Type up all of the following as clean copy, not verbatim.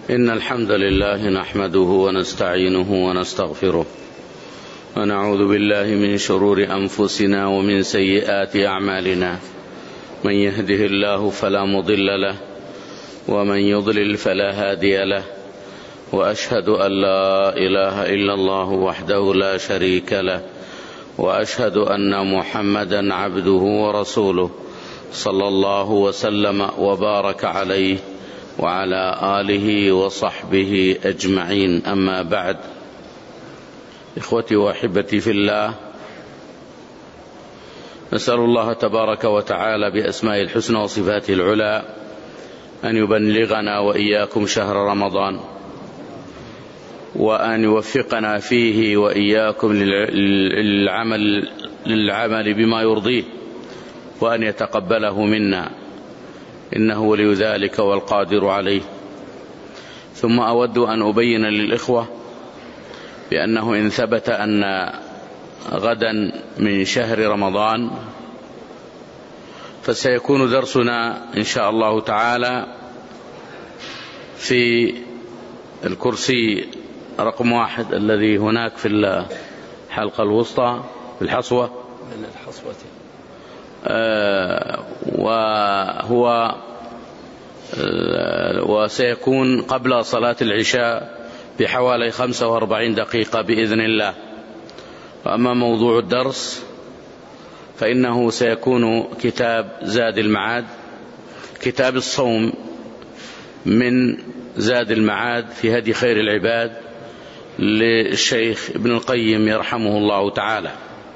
إن الحمد لله نحمده ونستعينه ونستغفره ونعوذ بالله من شرور أنفسنا ومن سيئات أعمالنا. من يهده الله فلا مضل له ومن يضلل فلا هادي له، وأشهد أن لا إله إلا الله وحده لا شريك له، وأشهد أن محمدا عبده ورسوله صلى الله وسلم وبارك عليه وعلى آله وصحبه أجمعين. أما بعد، إخوتي وأحبتي في الله، نسأل الله تبارك وتعالى بأسمائه الحسنى وصفاته العلى أن يبلغنا وإياكم شهر رمضان، وأن يوفقنا فيه وإياكم للعمل بما يرضيه، وأن يتقبله منا، إنه ولي ذلك والقادر عليه. ثم أود أن أبين للإخوة بأنه إن ثبت أن غدا من شهر رمضان فسيكون درسنا إن شاء الله تعالى في الكرسي رقم 1 الذي هناك في الحلقة الوسطى في الحصوة، وسيكون قبل صلاة العشاء بحوالي 45 دقيقة بإذن الله. وأما موضوع الدرس فإنه سيكون كتاب زاد المعاد، كتاب الصوم من زاد المعاد في هدي خير العباد للشيخ ابن القيم يرحمه الله تعالى،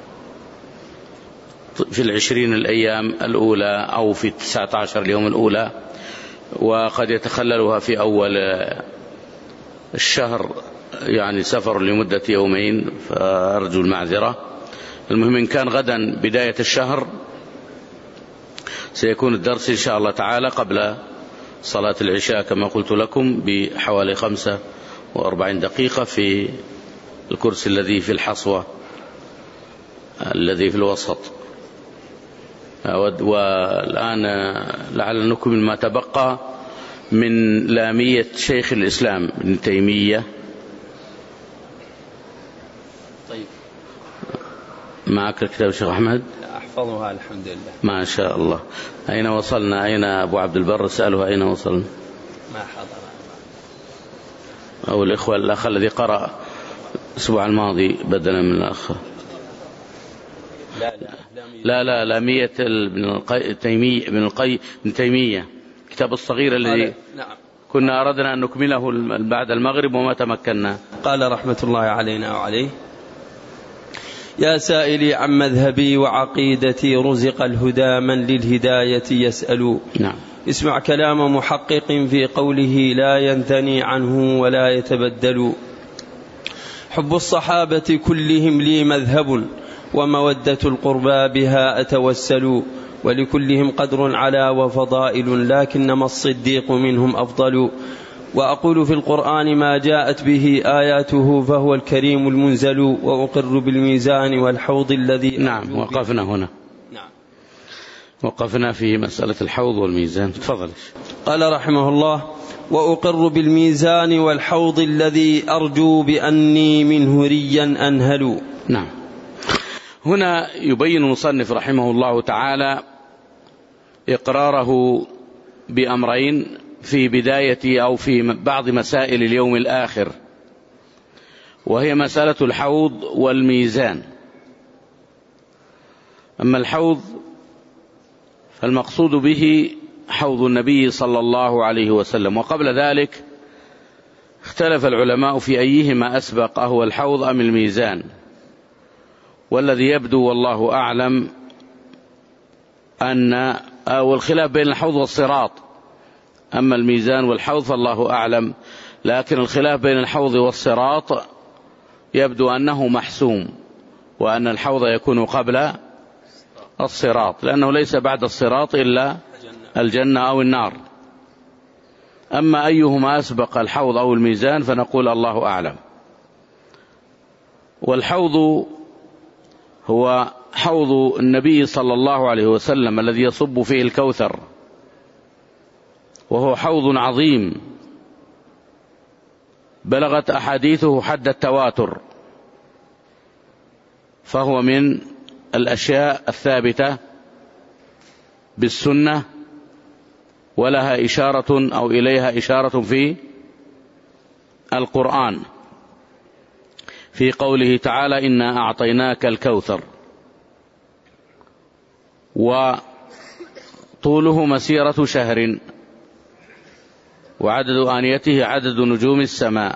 في 20 الأيام الأولى أو في 19 اليوم الأولى، وقد يتخللها في أول الشهر، يعني سفر لمدة يومين، فأرجو المعذرة. المهم إن كان غدا بداية الشهر سيكون الدرس إن شاء الله تعالى قبل صلاة العشاء كما قلت لكم بحوالي 45 دقيقة في الكرسي الذي في الحصوة الذي في الوسط. والآن لعل نكمل ما تبقى من لامية شيخ الإسلام ابن تيمية. طيب، معك الكتاب شيخ أحمد؟ أحفظها الحمد لله ما شاء الله. أين وصلنا؟ أين أبو عبد البر؟ سأله أين وصلنا؟ ما حضر أو الإخوة، الأخ الذي قرأ الأسبوع الماضي بدلا من الأخ. لا لامية ابن تيمية كتاب الصغير الذي كنا أردنا أن نكمله بعد المغرب وما تمكنا. قال رحمة الله علينا وعليه: يا سائلي عن مذهبي وعقيدتي رزق الهدى من للهداية يسأل. نعم. اسمع كلام محقق في قوله لا ينثني عنه ولا يتبدل. حب الصحابة كلهم لي مذهب ومودة القربى بها أتوسل. ولكلهم قدر على وفضائل لكنما الصديق منهم أفضل. وأقول في القرآن ما جاءت به آياته فهو الكريم المنزل. وأقر بالميزان والحوض الذي نعم. وقفنا هنا. نعم. وقفنا في مسألة الحوض والميزان. تفضل. قال رحمه الله: وأقر بالميزان والحوض الذي أرجو بأني منه ريا أنهل. نعم. هنا يبين المصنف رحمه الله تعالى إقراره بأمرين في بداية أو في بعض مسائل اليوم الآخر، وهي مسألة الحوض والميزان. أما الحوض فالمقصود به حوض النبي صلى الله عليه وسلم، وقبل ذلك اختلف العلماء في أيهما أسبق، أهو الحوض أم الميزان؟ والذي يبدو والله أعلم أن والخلاف بين الحوض والصراط. أما الميزان والحوض فالله أعلم، لكن الخلاف بين الحوض والصراط يبدو أنه محسوم، وأن الحوض يكون قبل الصراط، لأنه ليس بعد الصراط إلا الجنة أو النار. أما أيهما أسبق الحوض أو الميزان فنقول الله أعلم. والحوض هو حوض النبي صلى الله عليه وسلم الذي يصب فيه الكوثر، وهو حوض عظيم بلغت أحاديثه حد التواتر، فهو من الأشياء الثابتة بالسنة ولها إشارة أو إليها إشارة في القرآن، في قوله تعالى: إنا أعطيناك الكوثر. وطوله مسيرة شهر، وعدد آنيته عدد نجوم السماء،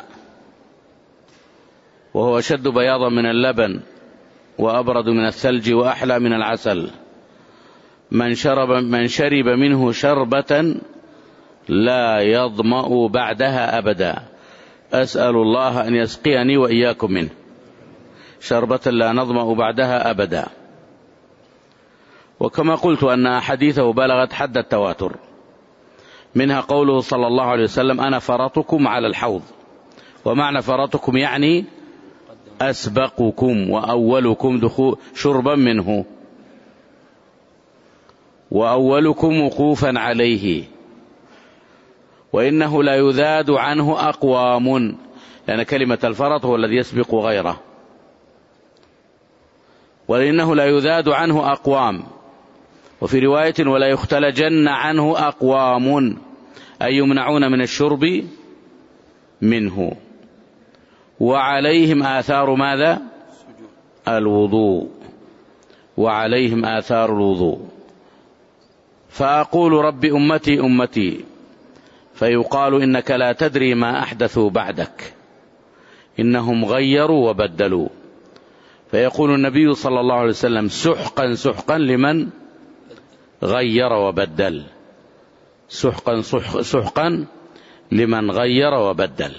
وهو أشد بياضا من اللبن وأبرد من الثلج وأحلى من العسل. من شرب منه شربة لا يظمأ بعدها أبدا. أسأل الله أن يسقيني وإياكم منه شربة لا نظمأ بعدها أبدا. وكما قلت أن حديثه بلغت حد التواتر، منها قوله صلى الله عليه وسلم: أنا فرطكم على الحوض. ومعنى فرطكم يعني أسبقكم وأولكم شربا منه وأولكم وقوفا عليه. وإنه لا يذاد عنه أقوام، لأن كلمة الفرط هو الذي يسبق غيره. وإنه لا يذاد عنه أقوام. وفي رواية: ولا يختلجن عنه أقوام، أي يمنعون من الشرب منه. وعليهم آثار ماذا؟ الوضوء. وعليهم آثار الوضوء. فأقول: رب أمتي أمتي، فيقال: إنك لا تدري ما أحدثوا بعدك، إنهم غيروا وبدلوا. فيقول النبي صلى الله عليه وسلم: سحقا سحقا لمن غير وبدل، سحقا سحقا لمن غير وبدل.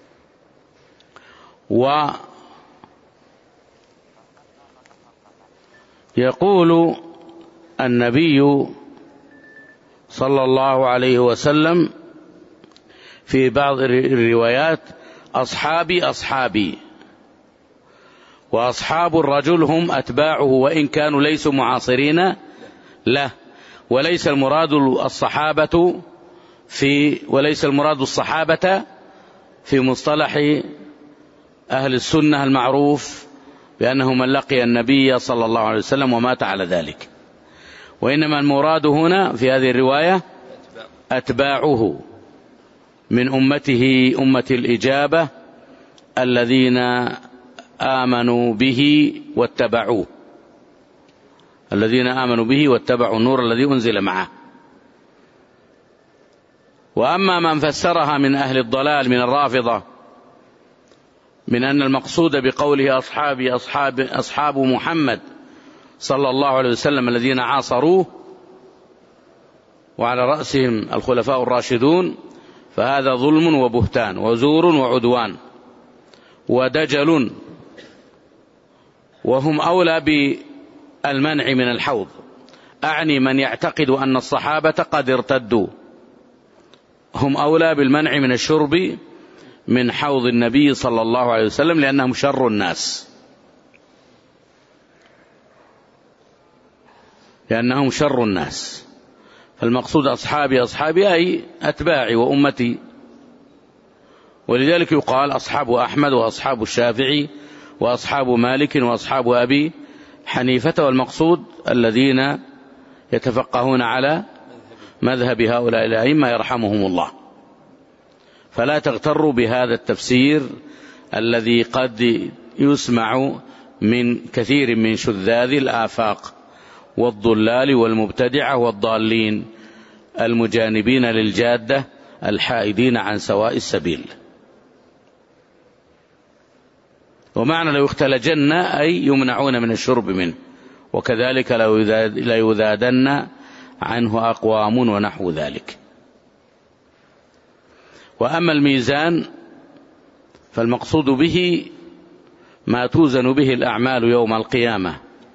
ويقول النبي صلى الله عليه وسلم في بعض الروايات: أصحابي أصحابي. وأصحاب الرجل هم أتباعه وإن كانوا ليسوا معاصرين له. وليس المراد الصحابة في مصطلح أهل السنة المعروف بأنه من لقي النبي صلى الله عليه وسلم ومات على ذلك، وإنما المراد هنا في هذه الرواية أتباعه من أمته أمة الإجابة الذين آمنوا به واتبعوه، الذين آمنوا به واتبعوا النور الذي أنزل معه. وأما من فسرها من أهل الضلال من الرافضة من أن المقصود بقوله أصحابي أصحاب محمد صلى الله عليه وسلم الذين عاصروه وعلى رأسهم الخلفاء الراشدون، فهذا ظلم وبهتان وزور وعدوان ودجل، وهم أولى بالمنع من الحوض. أعني من يعتقد أن الصحابة قد ارتدوا، هم أولى بالمنع من الشرب من حوض النبي صلى الله عليه وسلم، لأنهم شر الناس، لأنهم شر الناس. فالمقصود أصحابي أصحابي أي أتباعي وأمتي. ولذلك يقال أصحاب أحمد وأصحاب الشافعي وأصحاب مالك وأصحاب أبي حنيفة، والمقصود الذين يتفقهون على مذهب هؤلاء الأئمة يرحمهم الله. فلا تغتروا بهذا التفسير الذي قد يسمع من كثير من شذاذ الآفاق والضلال والمبتدعة والضالين المجانبين للجادة الحائدين عن سواء السبيل. ومعنى لو اختلجن أي يمنعون من الشرب منه، وكذلك لا يذادن عنه أقوام ونحو ذلك. وأما الميزان فالمقصود به ما توزن به الأعمال يوم القيامة،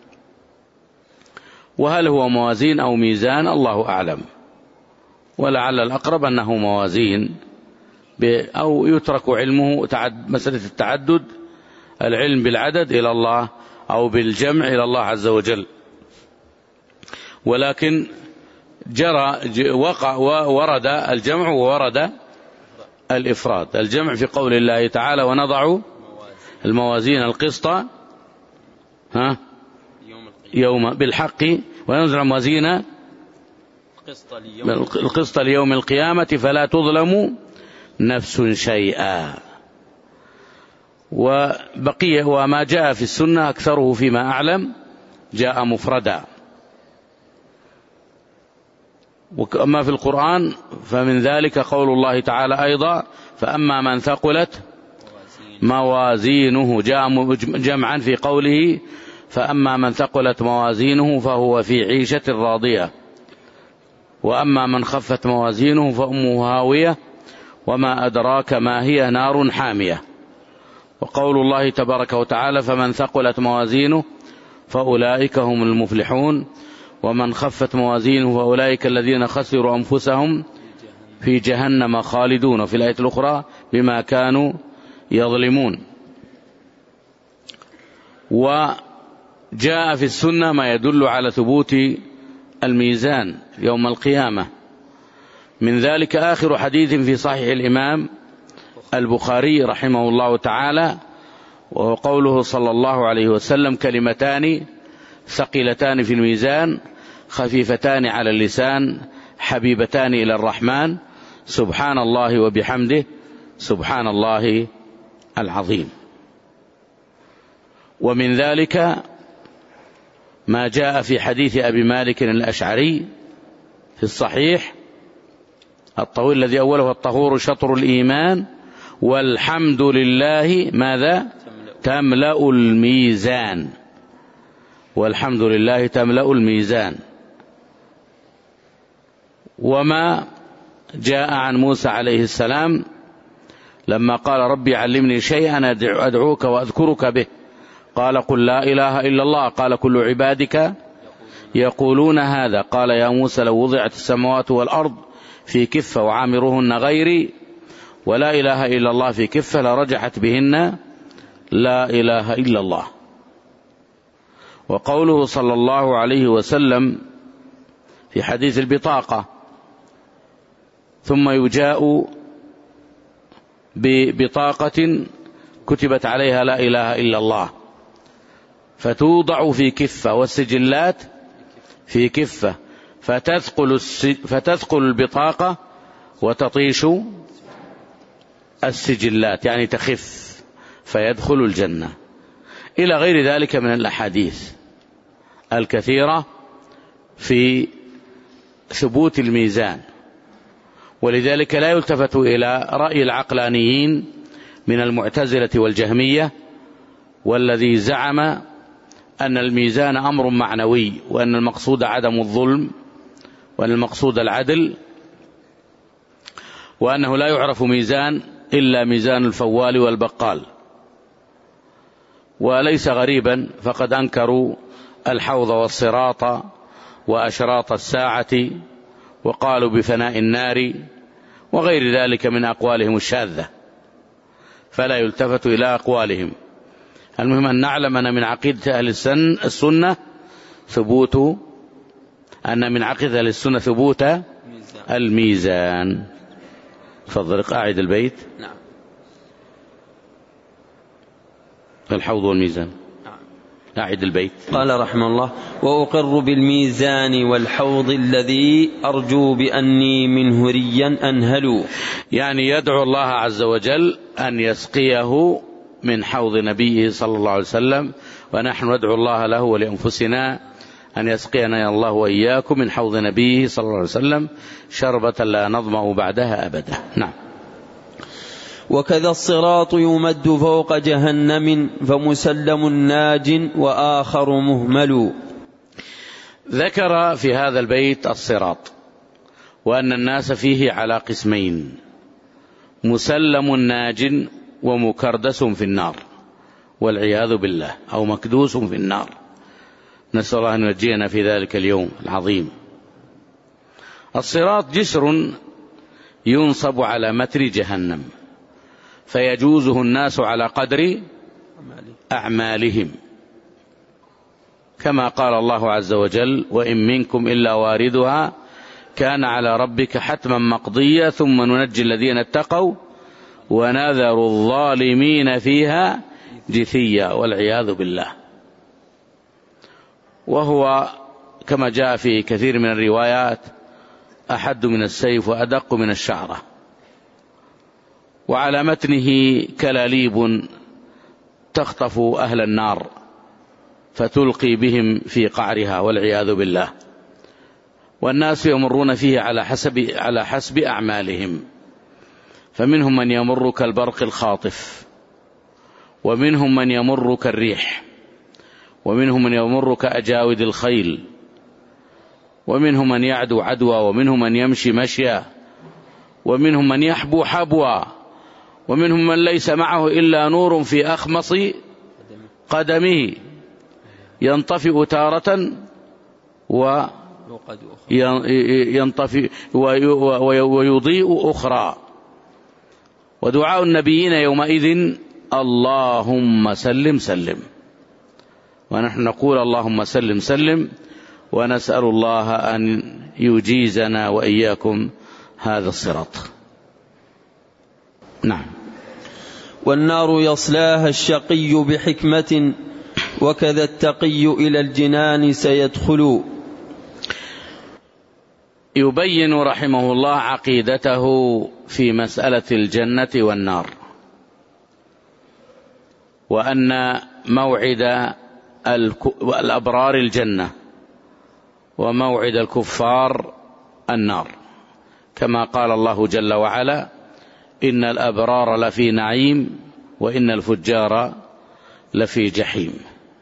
وهل هو موازين أو ميزان الله أعلم، ولعل الأقرب أنه موازين، أو يترك علمه مسألة التعدد، العلم بالعدد إلى الله أو بالجمع إلى الله عز وجل. ولكن ورد الجمع وورد الإفراد. الجمع في قول الله تعالى ونضع الموازين القسط يوم بالحق وننزع الموازين القسط ليوم القيامة فلا تظلم نفس شيئا. وبقي وما جاء في السنة أكثره فيما أعلم جاء مفردا، وأما في القرآن فمن ذلك قول الله تعالى أيضا فأما من ثقلت موازينه، جاء جمعا في قوله فأما من ثقلت موازينه فهو في عيشة راضية، وأما من خفت موازينه فأمه هاوية وما أدراك ما هي نار حامية. وقول الله تبارك وتعالى فمن ثقلت موازينه فأولئك هم المفلحون ومن خفت موازينه فأولئك الذين خسروا أنفسهم في جهنم خالدون، وفي الآية الأخرى بما كانوا يظلمون. وجاء في السنة ما يدل على ثبوت الميزان يوم القيامة، من ذلك آخر حديث في صحيح الإمام البخاري رحمه الله تعالى، وهو قوله صلى الله عليه وسلم كلمتان ثقيلتان في الميزان خفيفتان على اللسان حبيبتان إلى الرحمن سبحان الله وبحمده سبحان الله العظيم. ومن ذلك ما جاء في حديث أبي مالك الأشعري في الصحيح الطويل الذي أوله الطهور شطر الإيمان والحمد لله ماذا تملأ الميزان، والحمد لله تملأ الميزان. وما جاء عن موسى عليه السلام لما قال ربي علمني شيئا أدعوك وأذكرك به قال قل لا إله إلا الله قال كل عبادك يقولون هذا قال يا موسى لو وضعت السماوات والأرض في كفة وعامرهن غيري ولا إله إلا الله في كفة لرجحت بهن لا إله إلا الله. وقوله صلى الله عليه وسلم في حديث البطاقة ثم يجاء ببطاقة كتبت عليها لا إله إلا الله فتوضع في كفة والسجلات في كفة فتثقل البطاقة وتطيش السجلات يعني تخف فيدخل الجنة، إلى غير ذلك من الأحاديث الكثيرة في ثبوت الميزان. ولذلك لا يلتفت إلى رأي العقلانيين من المعتزلة والجهمية والذي زعم أن الميزان أمر معنوي وأن المقصود عدم الظلم وأن المقصود العدل، وأنه لا يعرف ميزان إلا ميزان الفوال والبقال. وليس غريبا فقد أنكروا الحوض والصراط وأشراط الساعة وقالوا بفناء النار وغير ذلك من أقوالهم الشاذة، فلا يلتفت إلى أقوالهم. المهم أن نعلم أن من عقيدة أهل السنة ثبوت ثبوت الميزان. تفضل أعد البيت. نعم. الحوض والميزان. أعد البيت. قال رحمه الله وأقر بالميزان والحوض الذي أرجو بأني منه ريا أنهل، يعني يدعو الله عز وجل أن يسقيه من حوض نبيه صلى الله عليه وسلم، ونحن ندعو الله له ولأنفسنا أن يسقينا الله وإياكم من حوض نبيه صلى الله عليه وسلم شربة لا نظمأ بعدها أبدا. نعم. وكذا الصراط يمد فوق جهنم فمسلم ناج وآخر مهمل. ذكر في هذا البيت الصراط وأن الناس فيه على قسمين، مسلم ناج ومكردس في النار والعياذ بالله، أو مكدوس في النار، نسأل الله أن ينجينا في ذلك اليوم العظيم. الصراط جسر ينصب على متر جهنم فيجوزه الناس على قدر أعمالهم، كما قال الله عز وجل وإن منكم إلا واردها كان على ربك حتما مقضيا ثم ننجي الذين اتقوا ونذر الظالمين فيها جثيا والعياذ بالله. وهو كما جاء في كثير من الروايات أحد من السيف وأدق من الشعرة، وعلى متنه كلاليب تخطف أهل النار فتلقي بهم في قعرها والعياذ بالله. والناس يمرون فيه على حسب أعمالهم، فمنهم من يمر كالبرق الخاطف، ومنهم من يمر كالريح، ومنهم من يمر كأجاود الخيل، ومنهم من يعدو عدوى، ومنهم من يمشي مشيا، ومنهم من يحبو حبوا، ومنهم من ليس معه إلا نور في أخمص قدمه ينطفئ تارة وينطفئ ويضيء أخرى. ودعاء النبيين يومئذ اللهم سلم سلم، ونحن نقول اللهم سلم سلم، ونسأل الله أن يجيزنا وإياكم هذا الصراط. نعم. والنار يصلاها الشقي بحكمة، وكذا التقي إلى الجنان سيدخل. يبين رحمه الله عقيدته في مسألة الجنة والنار، وأن موعد الأبرار الجنة وموعد الكفار النار، كما قال الله جل وعلا إن الأبرار لفي نعيم وإن الفجار لفي جحيم.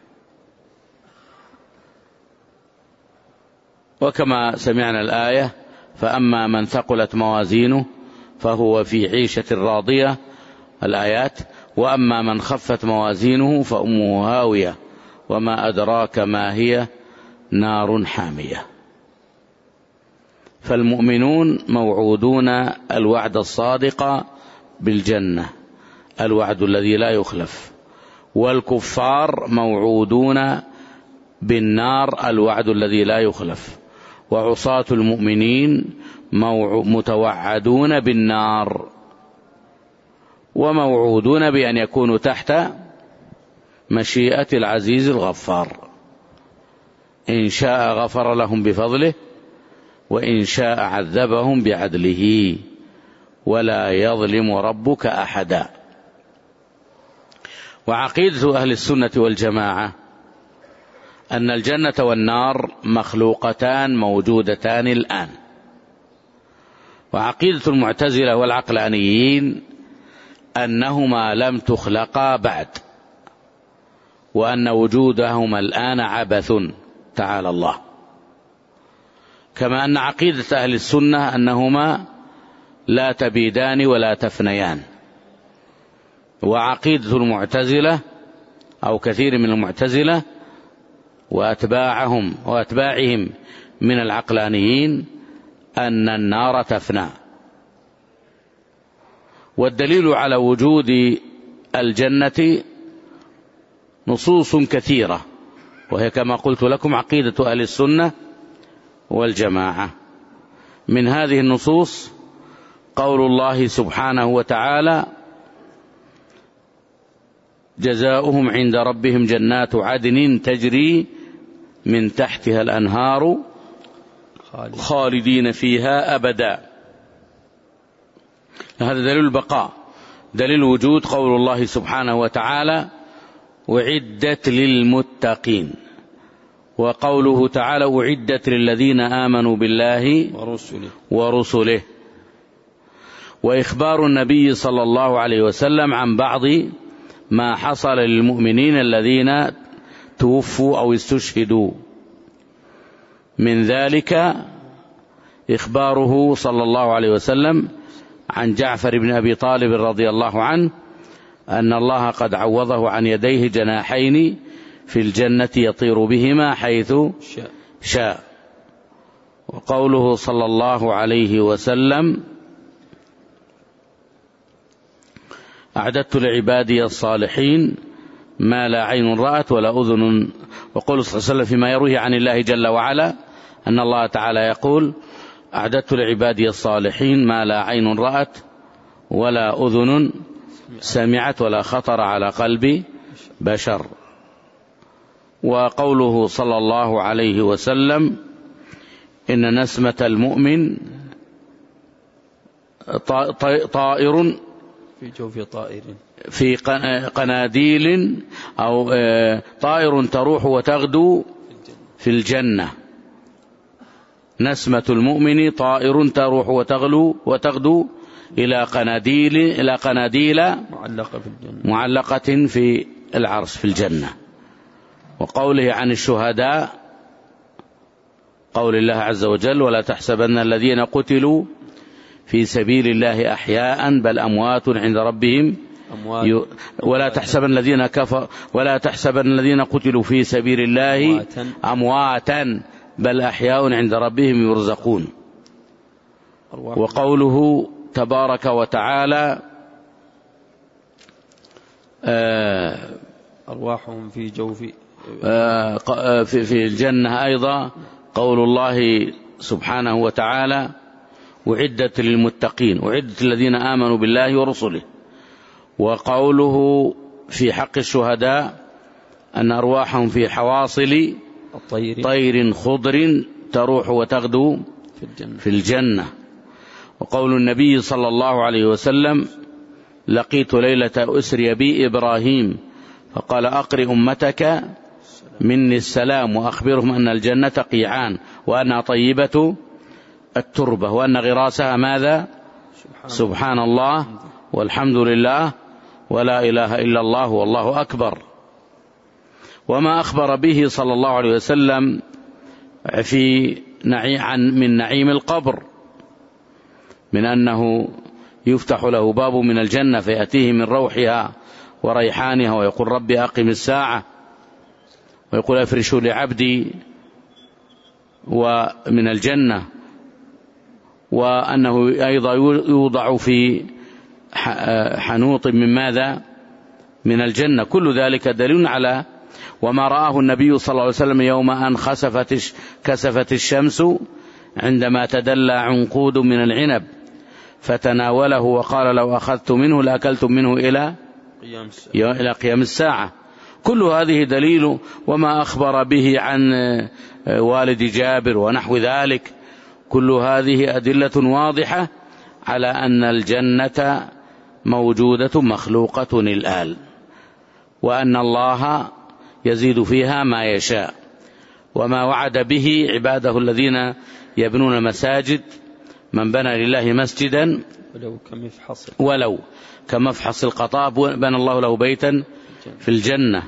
وكما سمعنا الآية فأما من ثقلت موازينه فهو في عيشة راضية الآيات، وأما من خفت موازينه فأمه هاوية وما أدراك ما هي نار حامية. فالمؤمنون موعودون الوعد الصادق بالجنة، الوعد الذي لا يخلف، والكفار موعودون بالنار، الوعد الذي لا يخلف، وعصاة المؤمنين متوعدون بالنار، وموعودون بأن يكونوا تحت مشيئة العزيز الغفار، إن شاء غفر لهم بفضله وإن شاء عذبهم بعدله ولا يظلم ربك أحدا. وعقيدة أهل السنة والجماعة أن الجنة والنار مخلوقتان موجودتان الآن. وعقيدة المعتزلة والعقلانيين أنهما لم تخلقا بعد، وأن وجودهما الآن عبث تعالى الله. كما أن عقيدة أهل السنة أنهما لا تبيدان ولا تفنيان. وعقيدة المعتزلة أو كثير من المعتزلة وأتباعهم من العقلانيين أن النار تفنى. والدليل على وجود الجنة نصوص كثيرة، وهي كما قلت لكم عقيدة أهل السنة والجماعة. من هذه النصوص قول الله سبحانه وتعالى جزاؤهم عند ربهم جنات عدن تجري من تحتها الأنهار خالدين فيها أبدا. هذا دليل البقاء. دليل الوجود قول الله سبحانه وتعالى أعدت للمتقين، وقوله تعالى أعدت للذين آمنوا بالله ورسله. وإخبار النبي صلى الله عليه وسلم عن بعض ما حصل للمؤمنين الذين توفوا أو استشهدوا، من ذلك إخباره صلى الله عليه وسلم عن جعفر بن أبي طالب رضي الله عنه أن الله قد عوضه عن يديه جناحين في الجنة يطير بهما حيث شاء. وقوله صلى الله عليه وسلم أعددت لعبادي الصالحين ما لا عين رأت ولا أذن. وقول صلى الله عليه وسلم فيما يروي عن الله جل وعلا أن الله تعالى يقول أعددت لعبادي الصالحين ما لا عين رأت ولا أذن سمعت ولا خطر على قلب بشر. وقوله صلى الله عليه وسلم إن نسمة المؤمن طائر في جوف طائر في قناديل، أو طائر تروح وتغدو في الجنة. نسمة المؤمن طائر تروح وتغدو إلى قناديل معلقة في العرش في الجنة. وقوله عن الشهداء قول الله عز وجل ولا تحسبن الذين قتلوا في سبيل الله أحياء بل أموات عند ربهم ولا تحسبن الذين قتلوا في سبيل الله أمواتا بل أحياء عند ربهم يرزقون. وقوله تبارك وتعالى أرواحهم في جوف في الجنة أيضا قول الله سبحانه وتعالى أعدت للمتقين أعدت الذين آمنوا بالله ورسله. وقوله في حق الشهداء أن أرواحهم في حواصل طير خضر تروح وتغدو في الجنة. وقول النبي صلى الله عليه وسلم لقيت ليلة أسري بي إبراهيم فقال أقرئ أمتك مني السلام وأخبرهم أن الجنة قيعان وأنها طيبة التربة وأن غراسها ماذا؟ سبحان الله والحمد لله ولا إله إلا الله والله أكبر. وما أخبر به صلى الله عليه وسلم من نعيم القبر من أنه يفتح له باب من الجنة فيأتيه من روحها وريحانها ويقول ربي أقم الساعة ويقول أفرشوا لعبدي ومن الجنة. وأنه أيضا يوضع في حنوط من ماذا؟ من الجنة. كل ذلك دليل على وما رآه النبي صلى الله عليه وسلم يوم أن كسفت الشمس عندما تدلى عنقود من العنب فتناوله وقال لو أخذت منه لأكلتم منه إلى قيام الساعة. كل هذه دليل. وما أخبر به عن والد جابر ونحو ذلك كل هذه أدلة واضحة على أن الجنة موجودة مخلوقة الآن وأن الله يزيد فيها ما يشاء. وما وعد به عباده الذين يبنون المساجد من بنى لله مسجدا ولو كمفحص القطاب بنى الله له بيتا في الجنة.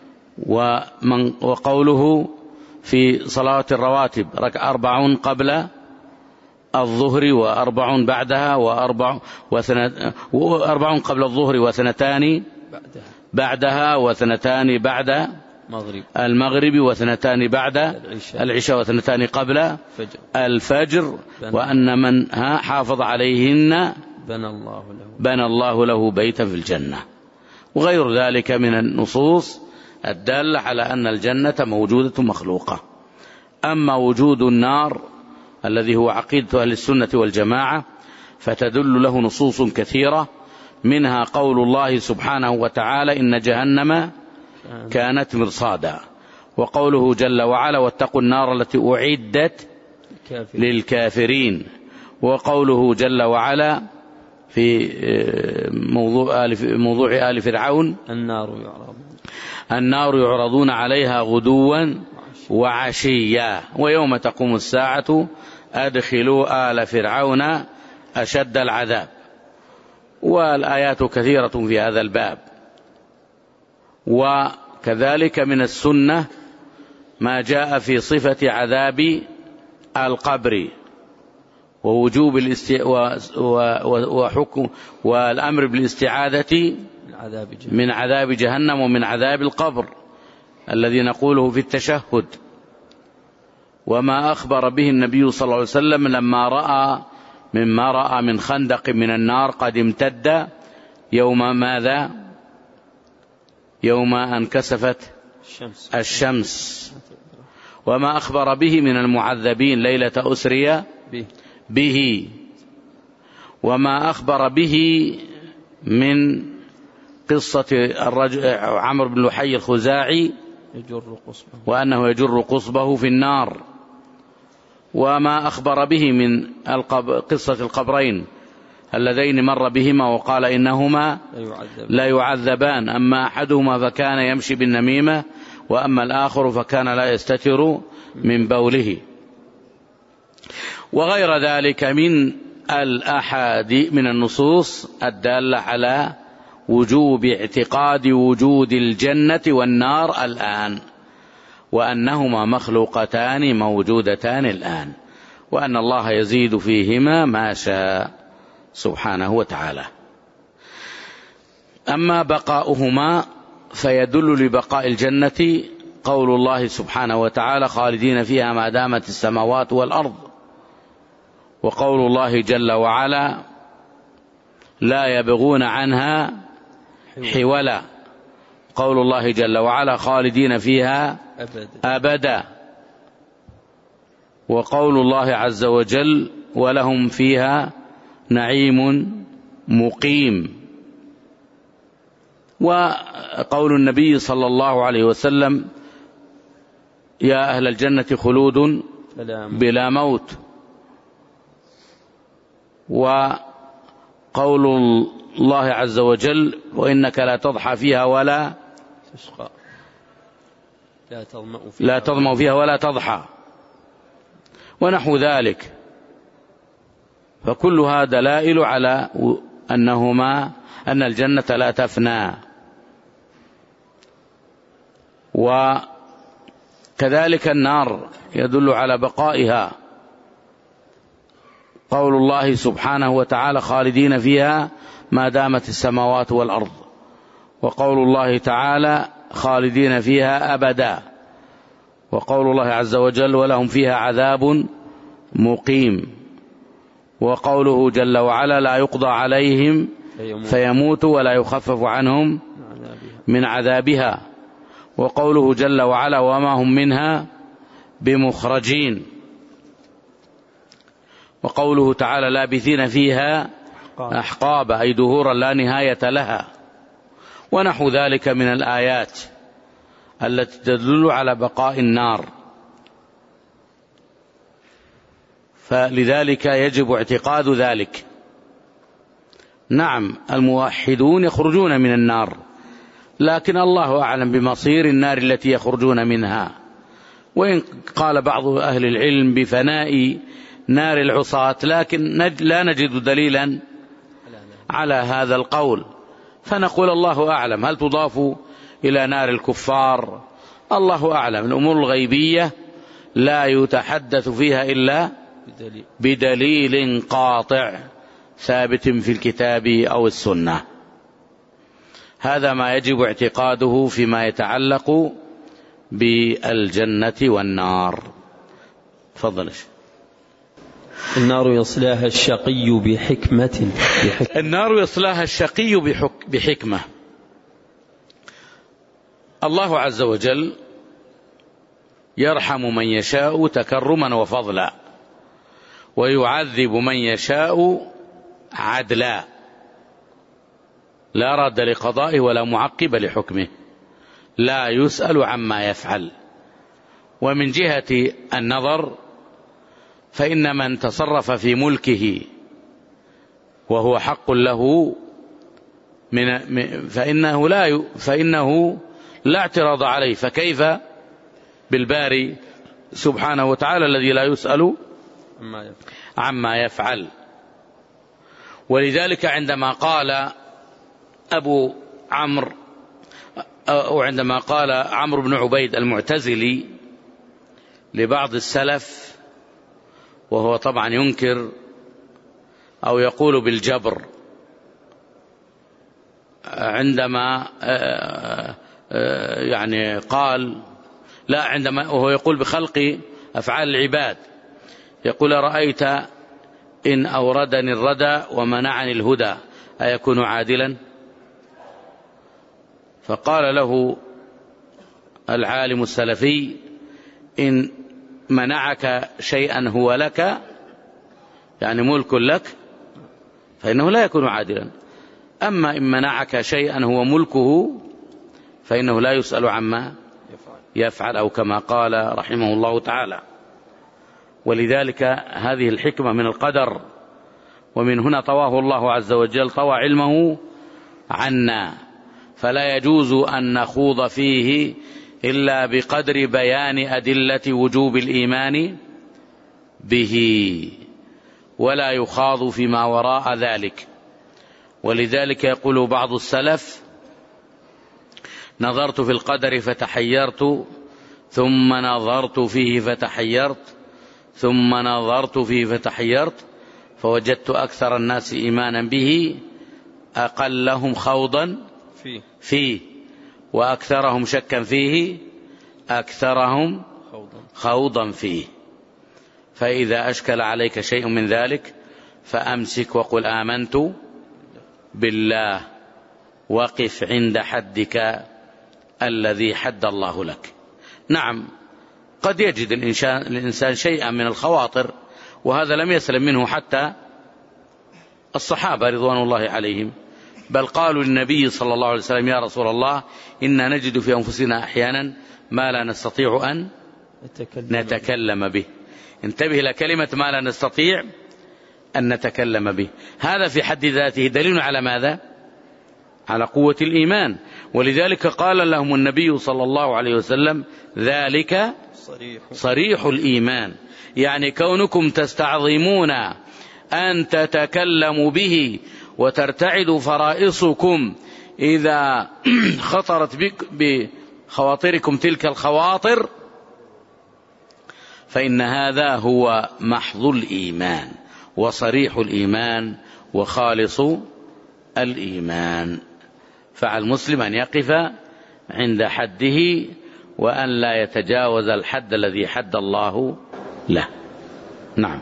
وقوله في صلاة الرواتب 4 قبل الظهر و4 بعدها و4 قبل الظهر و2 بعدها و2 بعد المغرب و2 بعد العشاء و2 قبل الفجر. وأن من حافظ عليهن بنى الله له بيتا في الجنة. وغير ذلك من النصوص الدالة على أن الجنة موجودة مخلوقة. أما وجود النار الذي هو عقيدة أهل السنة والجماعة فتدل له نصوص كثيرة منها قول الله سبحانه وتعالى إن جهنم كانت مرصادا. وقوله جل وعلا واتقوا النار التي أعدت للكافرين. وقوله جل وعلا في موضوع آل فرعون النار يعرضون عليها غدوا وعشيا ويوم تقوم الساعة أدخلوا آل فرعون أشد العذاب. والآيات كثيرة في هذا الباب. وكذلك من السنة ما جاء في صفة عذاب القبر ووجوب وحكم والأمر بالاستعاذة من عذاب جهنم ومن عذاب القبر الذي نقوله في التشهد. وما أخبر به النبي صلى الله عليه وسلم لما رأى من خندق من النار قد امتد يوم ماذا؟ يوم أن كسفت الشمس. وما أخبر به من المعذبين ليلة أسري به. وما أخبر به من قصة عمرو بن لحي الخزاعي وأنه يجر قصبه في النار، وما أخبر به من قصة القبرين اللذين مر بهما وقال إنهما لا يعذبان، أما أحدهما فكان يمشي بالنميمة، وأما الآخر فكان لا يستتر من بوله، وغير ذلك من الأحاديث من النصوص الدالة على وجوب اعتقاد وجود الجنة والنار الآن، وأنهما مخلوقتان موجودتان الآن، وأن الله يزيد فيهما ما شاء سبحانه وتعالى. أما بقاؤهما فيدل لبقاء الجنة قول الله سبحانه وتعالى خالدين فيها ما دامت السماوات والأرض، وقول الله جل وعلا لا يبغون عنها حولا، قول الله جل وعلا خالدين فيها أبدا، وقول الله عز وجل ولهم فيها نعيم مقيم، وقول النبي صلى الله عليه وسلم يا أهل الجنة خلود بلا موت، وقول الله عز وجل وإنك لا تضحى فيها ولا تشقى لا تظمأ فيها ولا تضحى ونحو ذلك، فكلها دلائل على أن الجنة لا تفنى. وكذلك النار يدل على بقائها، قول الله سبحانه وتعالى خالدين فيها ما دامت السماوات والأرض، وقول الله تعالى خالدين فيها أبدا، وقول الله عز وجل ولهم فيها عذاب مقيم، وقوله جل وعلا لا يقضى عليهم فيموتوا ولا يخفف عنهم من عذابها، وقوله جل وعلا وما هم منها بمخرجين، وقوله تعالى لابثين فيها أحقابا أي دهورا لا نهاية لها، ونحو ذلك من الآيات التي تدل على بقاء النار. فلذلك يجب اعتقاد ذلك. نعم الموحدون يخرجون من النار، لكن الله أعلم بمصير النار التي يخرجون منها، وإن قال بعض أهل العلم بفناء نار العصاة، لكن لا نجد دليلا على هذا القول، فنقول الله أعلم. هل تضاف إلى نار الكفار؟ الله أعلم. الأمور الغيبية لا يتحدث فيها إلا بدليل قاطع ثابت في الكتاب أو السنة. هذا ما يجب اعتقاده فيما يتعلق بالجنة والنار. تفضل. النار يصلاها الشقي بحكمة. النار يصلاها الشقي بحكمة. الله عز وجل يرحم من يشاء تكرما وفضلا، ويعذب من يشاء عدلا، لا راد لقضائه ولا معقب لحكمه، لا يسأل عما يفعل. ومن جهة النظر فإن من تصرف في ملكه وهو حق له فإنه لا اعتراض عليه، فكيف بالباري سبحانه وتعالى الذي لا يسأل عما يفعل. ولذلك عندما قال أبو عمرو أو عندما قال عمرو بن عبيد المعتزلي لبعض السلف، وهو طبعا ينكر أو يقول بالجبر، عندما يعني قال لا، عندما وهو يقول بخلق أفعال العباد، يقول رأيت إن أوردني الردى ومنعني الهدى أيكون عادلا؟ فقال له العالم السلفي إن منعك شيئا هو لك، يعني ملك لك، فإنه لا يكون عادلا. أما إن منعك شيئا هو ملكه فإنه لا يسأل عما يفعل، أو كما قال رحمه الله تعالى. ولذلك هذه الحكمة من القدر، ومن هنا طواه الله عز وجل، طوى علمه عنا، فلا يجوز أن نخوض فيه إلا بقدر بيان أدلة وجوب الإيمان به، ولا يخاض فيما وراء ذلك. ولذلك يقول بعض السلف: نظرت في القدر فتحيرت، ثم نظرت فيه فتحيرت، ثم نظرت فيه فتحيرت، فوجدت أكثر الناس إيمانا به أقلهم خوضا فيه، وأكثرهم شكا فيه أكثرهم خوضا فيه. فإذا أشكل عليك شيء من ذلك فأمسك وقل آمنت بالله، وقف عند حدك الذي حد الله لك. نعم، قد يجد الإنسان شيئا من الخواطر، وهذا لم يسلم منه حتى الصحابة رضوان الله عليهم، بل قالوا للنبي صلى الله عليه وسلم: يا رسول الله، إنا نجد في أنفسنا أحيانا ما لا نستطيع أن نتكلم به. انتبه إلى كلمة ما لا نستطيع أن نتكلم به، هذا في حد ذاته دليل على ماذا؟ على قوة الإيمان. ولذلك قال لهم النبي صلى الله عليه وسلم: ذلك صريح الإيمان، يعني كونكم تستعظمون أن تتكلموا به وترتعد فرائصكم إذا خطرت بخواطركم تلك الخواطر، فإن هذا هو محض الإيمان وصريح الإيمان وخالص الإيمان. فعلى المسلم أن يقف عند حده، وأن لا يتجاوز الحد الذي حد الله له. نعم.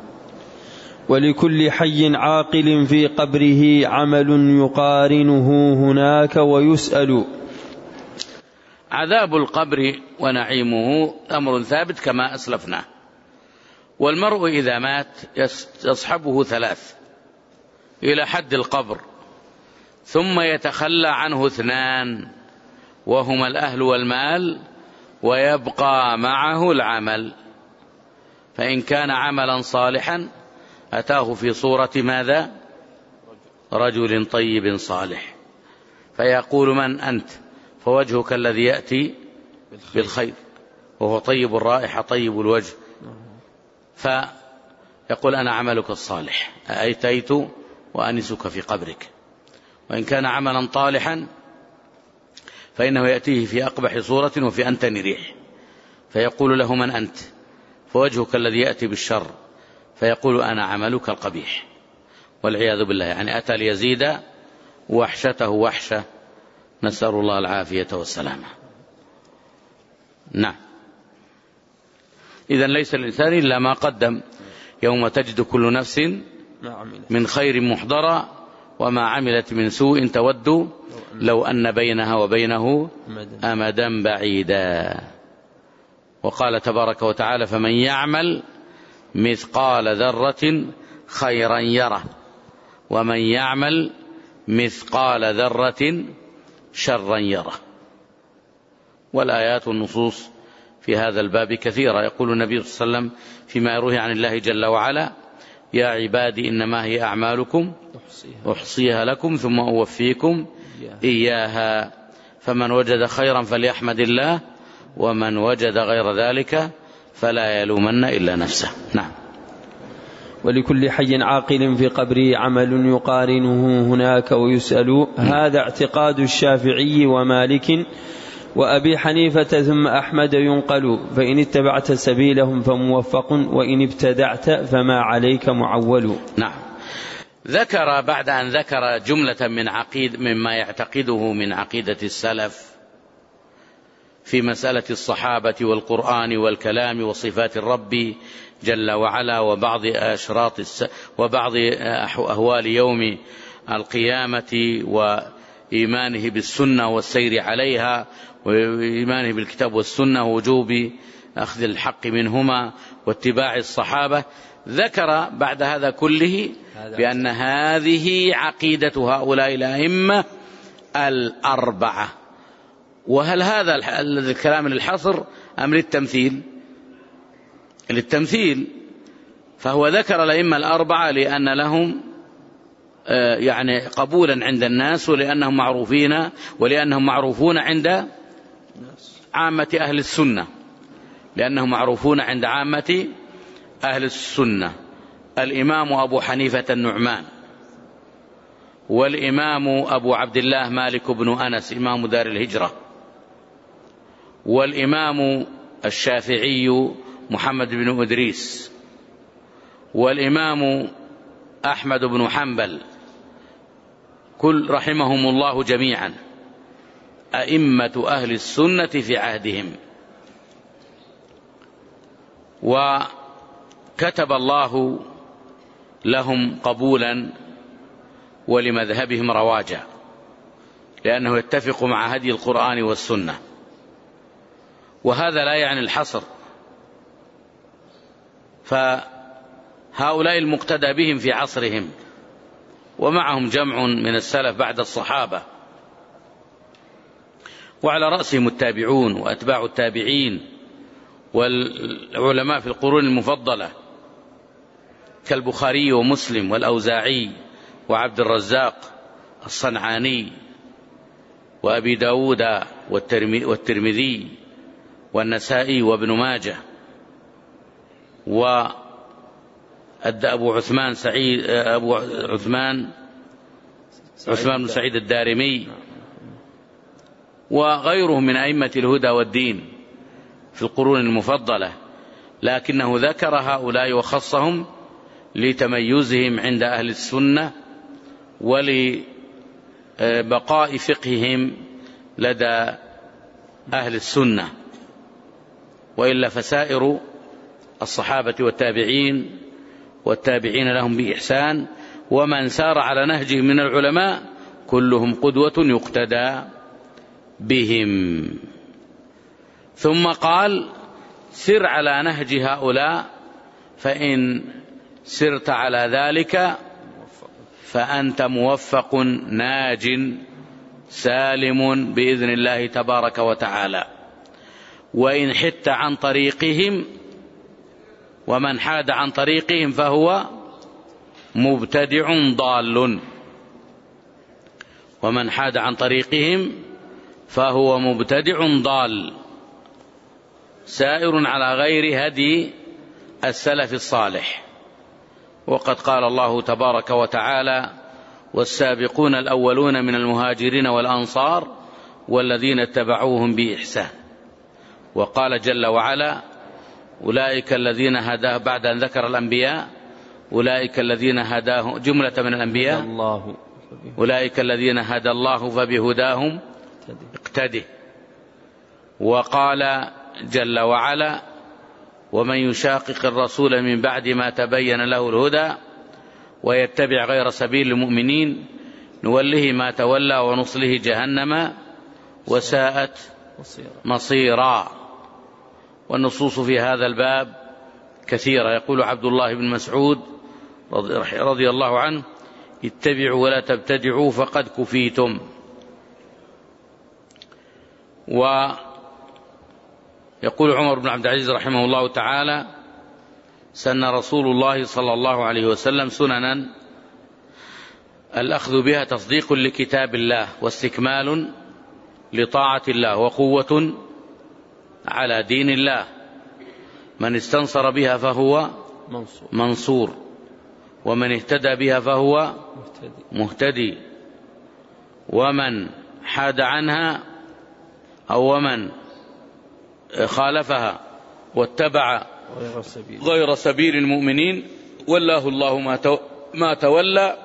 ولكل حي عاقل في قبره عمل يقارنه هناك ويسأل. عذاب القبر ونعيمه أمر ثابت كما أسلفنا. والمرء إذا مات يصحبه ثلاث إلى حد القبر، ثم يتخلى عنه اثنان وهما الأهل والمال، ويبقى معه العمل. فإن كان عملا صالحا أتاه في صورة ماذا؟ رجل طيب صالح، فيقول: من أنت؟ فوجهك الذي يأتي بالخير، وهو طيب الرائحة طيب الوجه، فيقول: أنا عملك الصالح، أتيت وأنسك في قبرك. وإن كان عملا طالحا فإنه يأتيه في أقبح صورة وفي أنتن ريح، فيقول له: من أنت؟ فوجهك الذي يأتي بالشر، فيقول: أنا عملك القبيح، والعياذ بالله. يعني أتى ليزيد وحشته وحشة، نسأل الله العافية والسلامة. نعم. إذن ليس الإنسان إلا ما قدم، يوم تجد كل نفس من خير محضرا وما عملت من سوء تود لو أن بينها وبينه أمدا بعيدا. وقال تبارك وتعالى: فمن يعمل مثقال ذرة خيرا يره، ومن يعمل مثقال ذرة شرا يره. والآيات والنصوص في هذا الباب كثيرة. يقول النبي صلى الله عليه وسلم فيما يرويه عن الله جل وعلا: يا عبادي إنما هي أعمالكم أحصيها لكم ثم أوفيكم إياها، فمن وجد خيرا فليحمد الله، ومن وجد غير ذلك فلا يلومن إلا نفسه. نعم. ولكل حي عاقل في قبره عمل يقارنه هناك ويسأل. هذا اعتقاد الشافعي ومالك وأبي حنيفة ثم أحمد ينقل، فإن اتبعت سبيلهم فموفق، وإن ابتدعت فما عليك معول. نعم. ذكر بعد أن ذكر جملة مما يعتقده من عقيدة السلف في مسألة الصحابة والقرآن والكلام وصفات الرب جل وعلا وبعض أهوال يوم القيامة، وإيمانه بالسنة والسير عليها، وإيمانه بالكتاب والسنة ووجوب أخذ الحق منهما واتباع الصحابة، ذكر بعد هذا كله بأن هذه عقيدة هؤلاء الأئمة الأربعة. وهل هذا الكلام للحصر أم للتمثيل؟ للتمثيل. فهو ذكر الأئمة الأربعة لأن لهم يعني قبولا عند الناس، ولأنهم معروفون عند عامة أهل السنة، الإمام أبو حنيفة النعمان، والإمام أبو عبد الله مالك بن أنس إمام دار الهجرة، والإمام الشافعي محمد بن إدريس، والإمام أحمد بن حنبل، كل رحمهم الله جميعا أئمة أهل السنة في عهدهم. وكتب الله لهم قبولا ولمذهبهم رواجا، لأنه يتفق مع هدي القرآن والسنة. وهذا لا يعني الحصر، فهؤلاء المقتدى بهم في عصرهم، ومعهم جمع من السلف بعد الصحابة، وعلى رأسهم التابعون وأتباع التابعين والعلماء في القرون المفضلة كالبخاري ومسلم والأوزاعي وعبد الرزاق الصنعاني وأبي داود والترمذي والنسائي وابن ماجه أبو عثمان بن سعيد الدارمي وغيرهم من أئمة الهدى والدين في القرون المفضلة، لكنه ذكر هؤلاء وخصهم لتميزهم عند أهل السنة ولبقاء فقههم لدى أهل السنة. وإلا فسائر الصحابة والتابعين لهم بإحسان ومن سار على نهجه من العلماء كلهم قدوة يقتدى بهم. ثم قال: سر على نهج هؤلاء، فإن سرت على ذلك فأنت موفق ناج سالم بإذن الله تبارك وتعالى. وإن حدت عن طريقهم، ومن حاد عن طريقهم فهو مبتدع ضال، ومن حاد عن طريقهم فهو مبتدع ضال سائر على غير هدي السلف الصالح. وقد قال الله تبارك وتعالى: والسابقون الأولون من المهاجرين والأنصار والذين اتبعوهم بإحسان. وقال جل وعلا: أولئك الذين هداه، بعد أن ذكر الأنبياء: أولئك الذين هداهم، جملة من الأنبياء: أولئك الذين هدى الله فبهداهم اقتده. وقال جل وعلا: ومن يشاقق الرسول من بعد ما تبين له الهدى ويتبع غير سبيل المؤمنين نوله ما تولى ونصله جهنم وساءت مصيرا. والنصوص في هذا الباب كثيرة. يقول عبد الله بن مسعود رضي الله عنه: اتبعوا ولا تبتدعوا فقد كفيتم. ويقول عمر بن عبد العزيز رحمه الله تعالى: سن رسول الله صلى الله عليه وسلم سننا الأخذ بها تصديق لكتاب الله واستكمال لطاعة الله وقوة على دين الله. من استنصر بها فهو منصور، ومن اهتدى بها فهو مهتدي، ومن حاد عنها أو ومن خالفها واتبع غير سبيل المؤمنين ولاه الله ما تولى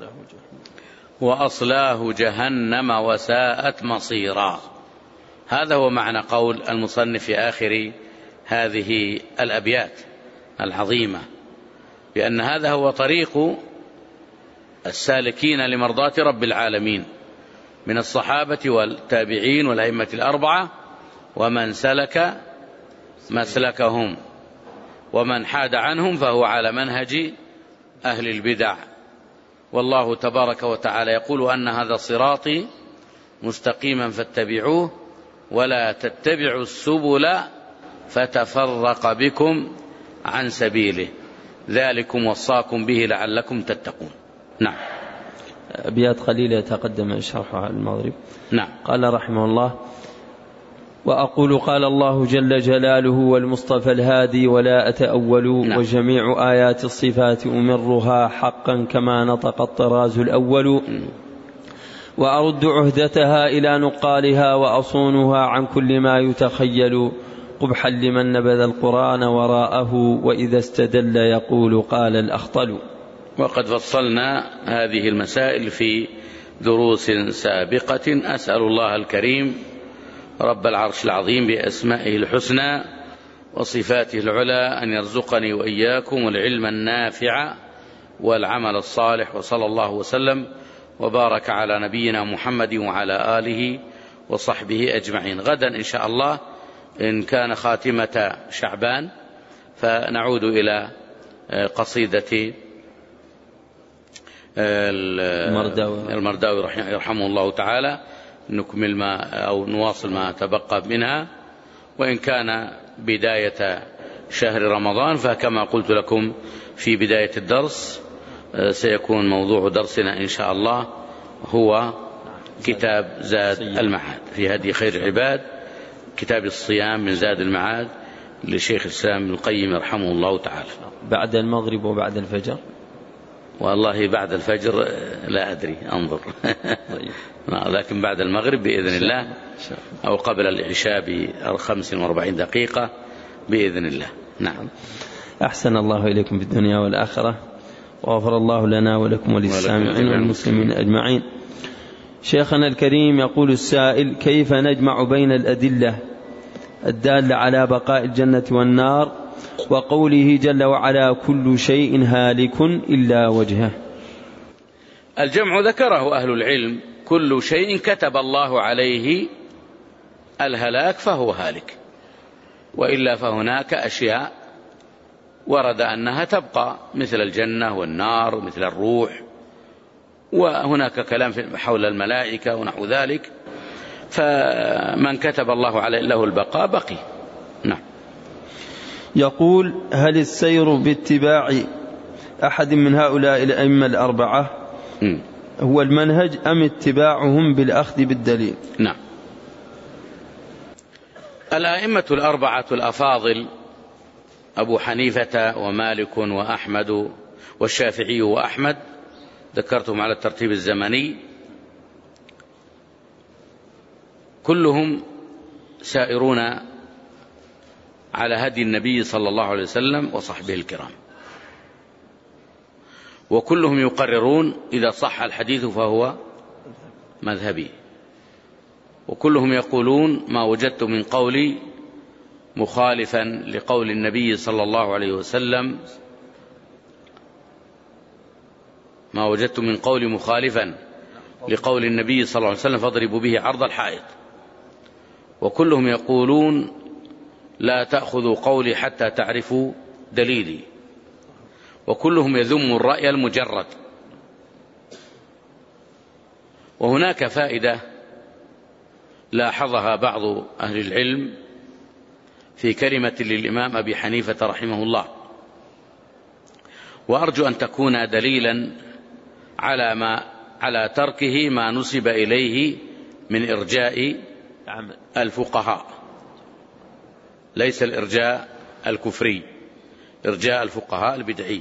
وأصلاه جهنم وساءت مصيرا. هذا هو معنى قول المصنف في آخر هذه الأبيات العظيمة، بأن هذا هو طريق السالكين لمرضاة رب العالمين من الصحابة والتابعين والأئمة الأربعة ومن سلك مسلكهم. ومن حاد عنهم فهو على منهج أهل البدع. والله تبارك وتعالى يقول أن هذا صراطي مستقيما فاتبعوه ولا تتبعوا السبل فتفرق بكم عن سبيله ذلكم وصاكم به لعلكم تتقون. نعم. أبيات قليلة يتقدم شرحها المغرب. نعم. قال رحمه الله: وأقول قال الله جل جلاله والمصطفى الهادي ولا أتأول. نعم. وجميع آيات الصفات أمرها حقا كما نطق الطراز الأول. وأرد عهدتها إلى نقالها وأصونها عن كل ما يتخيل قبحا لمن نبذ القرآن وراءه وإذا استدل يقول قال الأخطل. وقد فصلنا هذه المسائل في دروس سابقة. أسأل الله الكريم رب العرش العظيم بأسمائه الحسنى وصفاته العلى أن يرزقني وإياكم العلم النافع والعمل الصالح. وصلى الله وسلم وبارك على نبينا محمد وعلى آله وصحبه أجمعين. غدا إن شاء الله إن كان خاتمة شعبان فنعود إلى قصيدة المرداوي يرحمه الله تعالى، نكمل ما أو نواصل ما تبقى منها. وإن كان بداية شهر رمضان فكما قلت لكم في بداية الدرس سيكون موضوع درسنا إن شاء الله هو كتاب زاد المعاد في هدي خير العباد، كتاب الصيام من زاد المعاد لشيخ الإسلام ابن القيم رحمه الله تعالى. بعد المغرب وبعد الفجر؟ والله بعد الفجر لا أدري، أنظر. لكن بعد المغرب بإذن الله أو قبل العشاء ب45 دقيقة بإذن الله. نعم. أحسن الله إليكم في الدنيا والآخرة وغفر الله لنا ولكم وللسامعين والمسلمين أجمعين. شيخنا الكريم يقول السائل: كيف نجمع بين الأدلة الدالة على بقاء الجنة والنار وقوله جل وعلا كل شيء هالك إلا وجهه؟ الجمع ذكره أهل العلم، كل شيء كتب الله عليه الهلاك فهو هالك، وإلا فهناك أشياء ورد أنها تبقى مثل الجنة والنار مثل الروح، وهناك كلام حول الملائكة ونحو ذلك، فمن كتب الله عليه له البقاء بقي. نعم. يقول: هل السير باتباع أحد من هؤلاء الأئمة الأربعة هو المنهج أم اتباعهم بالأخذ بالدليل؟ نعم. الأئمة الأربعة الأفاضل أبو حنيفة ومالك وأحمد والشافعي وأحمد ذكرتهم على الترتيب الزمني، كلهم سائرون على هدي النبي صلى الله عليه وسلم وصحبه الكرام، وكلهم يقررون إذا صح الحديث فهو مذهبي، وكلهم يقولون ما وجدت من قولي مخالفا لقول النبي صلى الله عليه وسلم، ما وجدت من قولي مخالفا لقول النبي صلى الله عليه وسلم فاضربوا به عرض الحائط. وكلهم يقولون لا تأخذوا قولي حتى تعرفوا دليلي، وكلهم يذم الرأي المجرد. وهناك فائدة لاحظها بعض أهل العلم في كلمة للإمام أبي حنيفة رحمه الله، وأرجو أن تكون دليلا على تركه ما نسب إليه من إرجاء الفقهاء، ليس الإرجاء الكفري، إرجاء الفقهاء البدعي،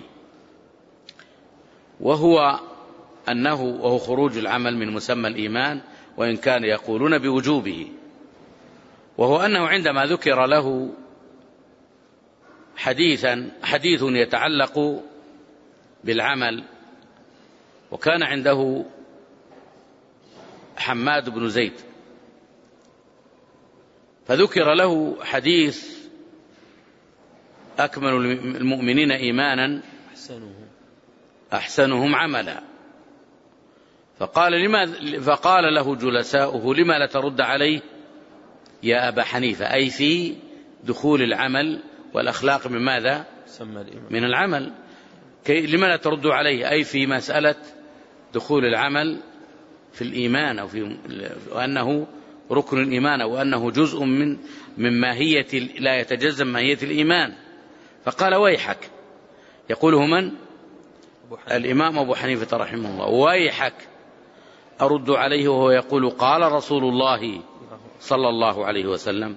وهو خروج العمل من مسمى الإيمان وإن كان يقولون بوجوبه، وهو أنه عندما ذكر له حديث يتعلق بالعمل، وكان عنده حماد بن زيد، فذكر له حديث أكمل المؤمنين إيمانا أحسنهم عملا، فقال له جلساؤه لما لا ترد عليه يا أبا حنيفة، أي في دخول العمل والأخلاق من ماذا؟ من العمل. لما لا ترد عليه؟ أي في مسألة دخول العمل في الإيمان، أو وأنه ركن الإيمان، وأنه جزء من ماهية لا يتجزأ من ماهية الإيمان. فقال ويحك، يقوله من؟ الإمام أبو حنيفة رحمه الله. ويحك أرد عليه وهو يقول قال رسول الله صلى الله عليه وسلم.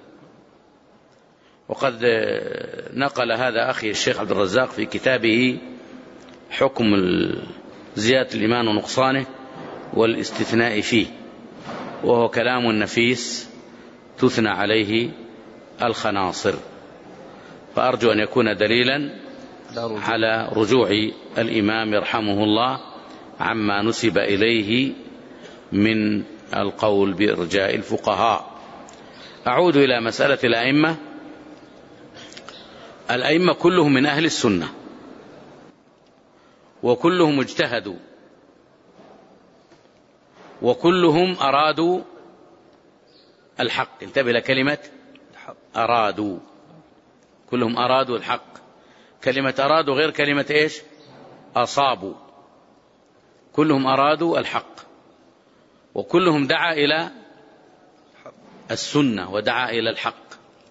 وقد نقل هذا أخي الشيخ عبد الرزاق في كتابه حكم زيادة الإيمان ونقصانه والاستثناء فيه، وهو كلام نفيس تثنى عليه الخناصر، فأرجو أن يكون دليلا على رجوع الإمام يرحمه الله عما نسب إليه من القول بإرجاء الفقهاء. أعود إلى مسألة الأئمة. الأئمة كلهم من أهل السنة، وكلهم اجتهدوا، وكلهم أرادوا الحق. انتبه لكلمة أرادوا، كلهم أرادوا الحق. كلمة أرادوا غير كلمة إيش؟ أصابوا. كلهم أرادوا الحق، وكلهم دعا إلى السنة ودعا إلى الحق،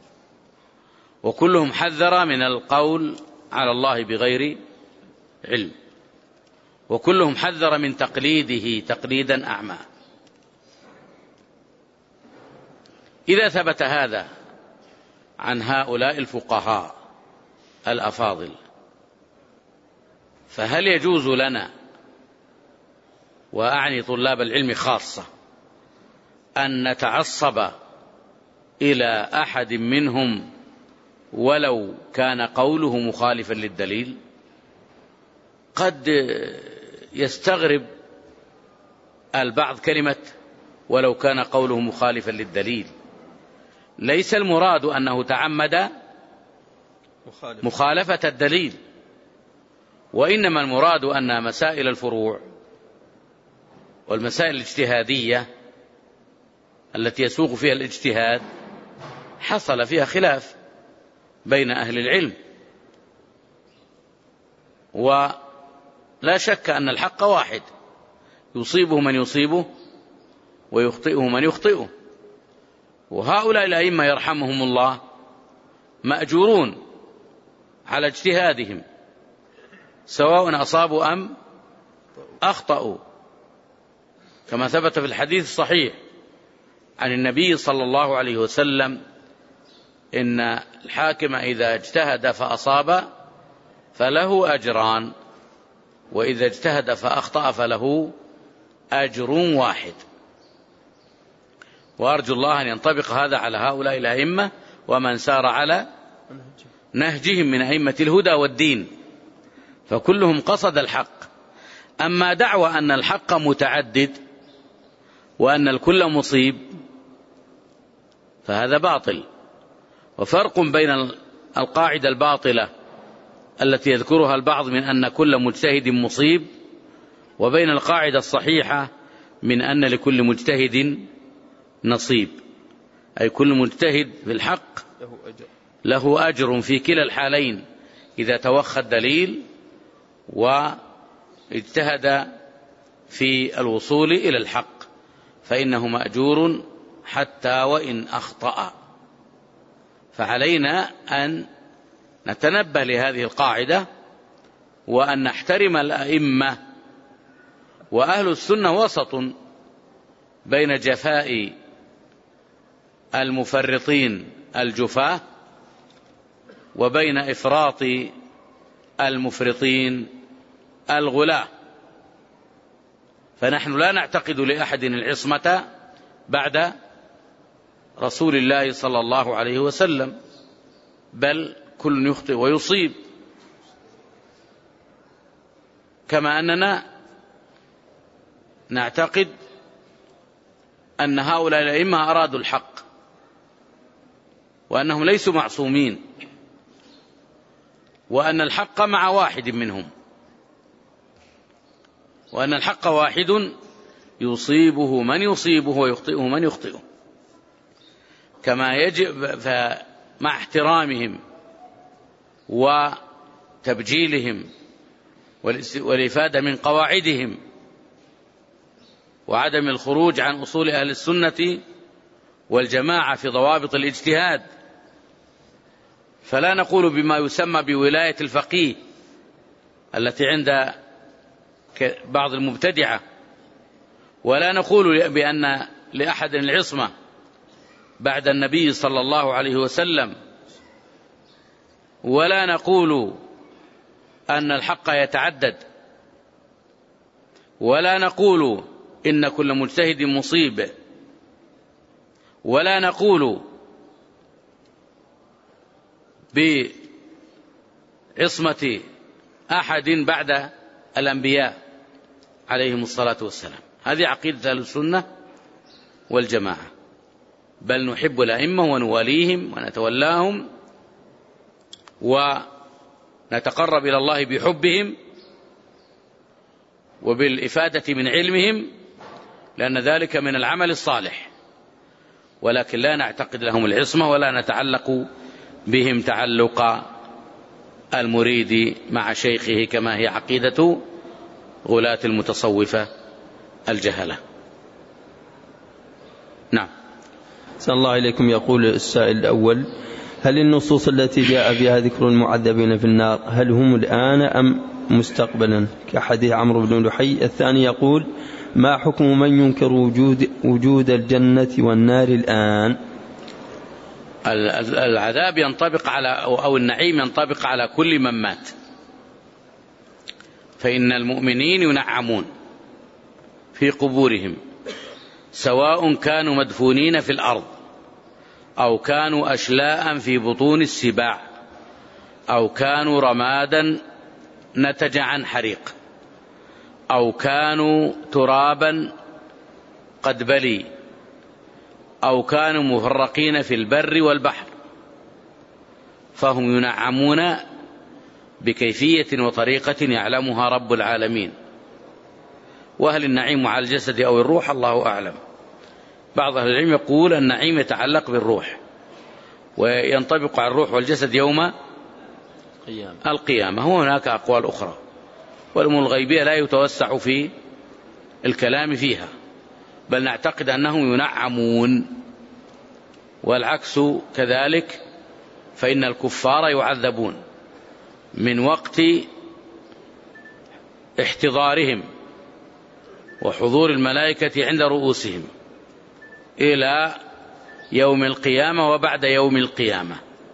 وكلهم حذر من القول على الله بغير علم، وكلهم حذر من تقليده تقليدا أعمى. إذا ثبت هذا عن هؤلاء الفقهاء الأفاضل، فهل يجوز لنا، وأعني طلاب العلم خاصة، أن نتعصب إلى أحد منهم ولو كان قوله مخالفا للدليل؟ قد يستغرب البعض كلمة ولو كان قوله مخالفا للدليل. ليس المراد أنه تعمد مخالفة الدليل، وإنما المراد أن مسائل الفروع والمسائل الاجتهادية التي يسوق فيها الاجتهاد حصل فيها خلاف بين أهل العلم، ولا شك أن الحق واحد، يصيبه من يصيبه ويخطئه من يخطئه. وهؤلاء الأئمة يرحمهم الله مأجورون على اجتهادهم، سواء أصابوا أم أخطأوا، كما ثبت في الحديث الصحيح عن النبي صلى الله عليه وسلم إن الحاكم إذا اجتهد فأصاب فله أجران، وإذا اجتهد فأخطأ فله أجر واحد. وأرجو الله أن ينطبق هذا على هؤلاء الأئمة ومن سار على نهجهم من أئمة الهدى والدين، فكلهم قصد الحق. أما دعوى أن الحق متعدد وأن الكل مصيب فهذا باطل. وفرق بين القاعدة الباطلة التي يذكرها البعض من أن كل مجتهد مصيب، وبين القاعدة الصحيحة من أن لكل مجتهد نصيب، أي كل مجتهد في الحق له أجر في كلا الحالين، إذا توخى الدليل واجتهد في الوصول إلى الحق فإنه مأجور حتى وإن أخطأ. فعلينا أن نتنبه لهذه القاعدة وأن نحترم الأئمة. وأهل السنة وسط بين جفاء المفرطين الجفاة وبين إفراط المفرطين الغلاة. فنحن لا نعتقد لأحد العصمة بعد رسول الله صلى الله عليه وسلم، بل كل يخطئ ويصيب، كما أننا نعتقد أن هؤلاء الأئمة أرادوا الحق وأنهم ليسوا معصومين، وأن الحق مع واحد منهم، وأن الحق واحد يصيبه من يصيبه ويخطئه من يخطئه. كما يجب مع احترامهم وتبجيلهم والإفادة من قواعدهم وعدم الخروج عن أصول أهل السنة والجماعة في ضوابط الاجتهاد. فلا نقول بما يسمى بولاية الفقيه التي عند بعض المبتدعة، ولا نقول بأن لأحد العصمة بعد النبي صلى الله عليه وسلم، ولا نقول أن الحق يتعدد، ولا نقول إن كل مجتهد مصيب، ولا نقول بعصمة أحد بعد الأنبياء عليهم الصلاة والسلام. هذه عقيدة أهل السنة والجماعة، بل نحب الأئمة ونواليهم ونتولاهم ونتقرب إلى الله بحبهم وبالإفادة من علمهم، لأن ذلك من العمل الصالح، ولكن لا نعتقد لهم العصمة ولا نتعلق بهم تعلق المريد مع شيخه كما هي عقيدة غلاة المتصوفة الجهلة. نعم. صلى الله عليكم. يقول السائل الأول: هل النصوص التي جاء بها ذكر المعذبين في النار هل هم الآن أم مستقبلا كحديث عمرو بن لحي؟ الثاني يقول: ما حكم من ينكر وجود الجنة والنار الآن؟ العذاب ينطبق على أو النعيم ينطبق على كل من مات، فإن المؤمنين ينعمون في قبورهم سواء كانوا مدفونين في الأرض أو كانوا أشلاء في بطون السباع أو كانوا رمادا نتج عن حريق أو كانوا ترابا قد بلي أو كانوا مفرقين في البر والبحر، فهم ينعمون بكيفية وطريقة يعلمها رب العالمين. وهل النعيم على الجسد أو الروح الله أعلم. بعض أهل العلم يقول النعيم يتعلق بالروح وينطبق على الروح والجسد يوم القيامة. هناك أقوال أخرى، والأمور الغيبية لا يتوسع في الكلام فيها، بل نعتقد أنهم ينعمون، والعكس كذلك، فإن الكفار يعذبون من وقت احتضارهم وحضور الملائكة عند رؤوسهم إلى يوم القيامة وبعد يوم القيامة.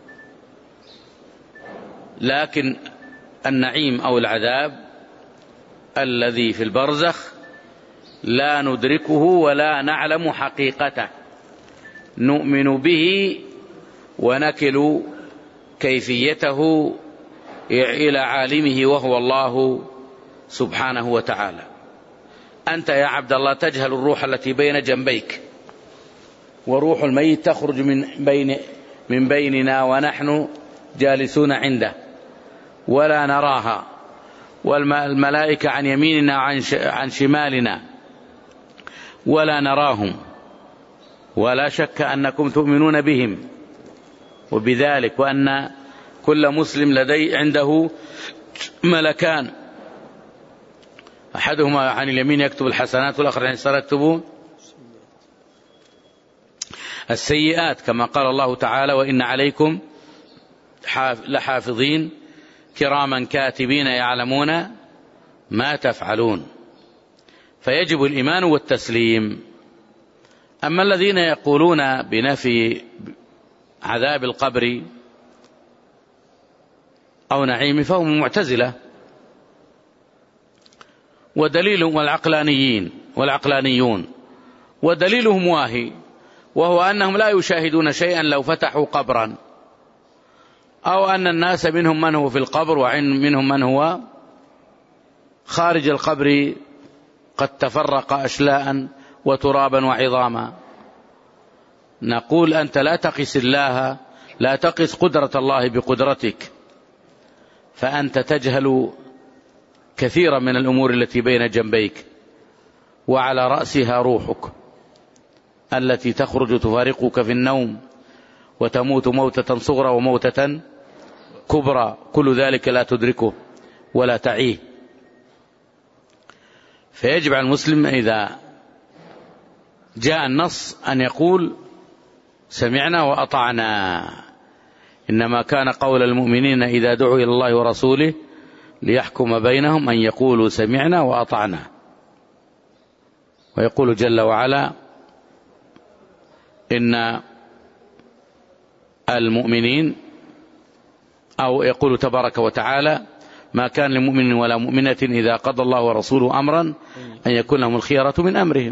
لكن النعيم أو العذاب الذي في البرزخ لا ندركه ولا نعلم حقيقته، نؤمن به ونكل كيفيته إلى عالمه وهو الله سبحانه وتعالى. أنت يا عبد الله تجهل الروح التي بين جنبيك، وروح الميت تخرج من بيننا ونحن جالسون عنده ولا نراها، والملائكة عن يميننا وعن شمالنا ولا نراهم، ولا شك أنكم تؤمنون بهم وبذلك، وأن كل مسلم لديه عنده ملكان، أحدهما عن اليمين يكتب الحسنات والآخر عن اليسار يكتب السيئات، كما قال الله تعالى: وإن عليكم لحافظين كراما كاتبين يعلمون ما تفعلون. فيجب الإيمان والتسليم. أما الذين يقولون بنفي عذاب القبر أو نعيم فهم المعتزلة ودليلهم والعقلانيون، ودليلهم واهي، وهو أنهم لا يشاهدون شيئا لو فتحوا قبرا، أو أن الناس منهم من هو في القبر ومنهم من هو خارج القبر قد تفرق أشلاء وترابا وعظاما. نقول أنت لا تقس قدرة الله بقدرتك، فأنت تجهل كثيرا من الأمور التي بين جنبيك، وعلى رأسها روحك التي تخرج تفارقك في النوم وتموت موتة صغرى وموتة كبرى، كل ذلك لا تدركه ولا تعيه. فيجب على المسلم إذا جاء النص أن يقول سمعنا وأطعنا، إنما كان قول المؤمنين إذا دعوا إلى الله ورسوله ليحكم بينهم أن يقولوا سمعنا وأطعنا. ويقول جل وعلا إن المؤمنين، أو يقول تبارك وتعالى ما كان لمؤمن ولا مؤمنة إذا قضى الله ورسوله أمرا أن يكون لهم الخيرة من أمرهم.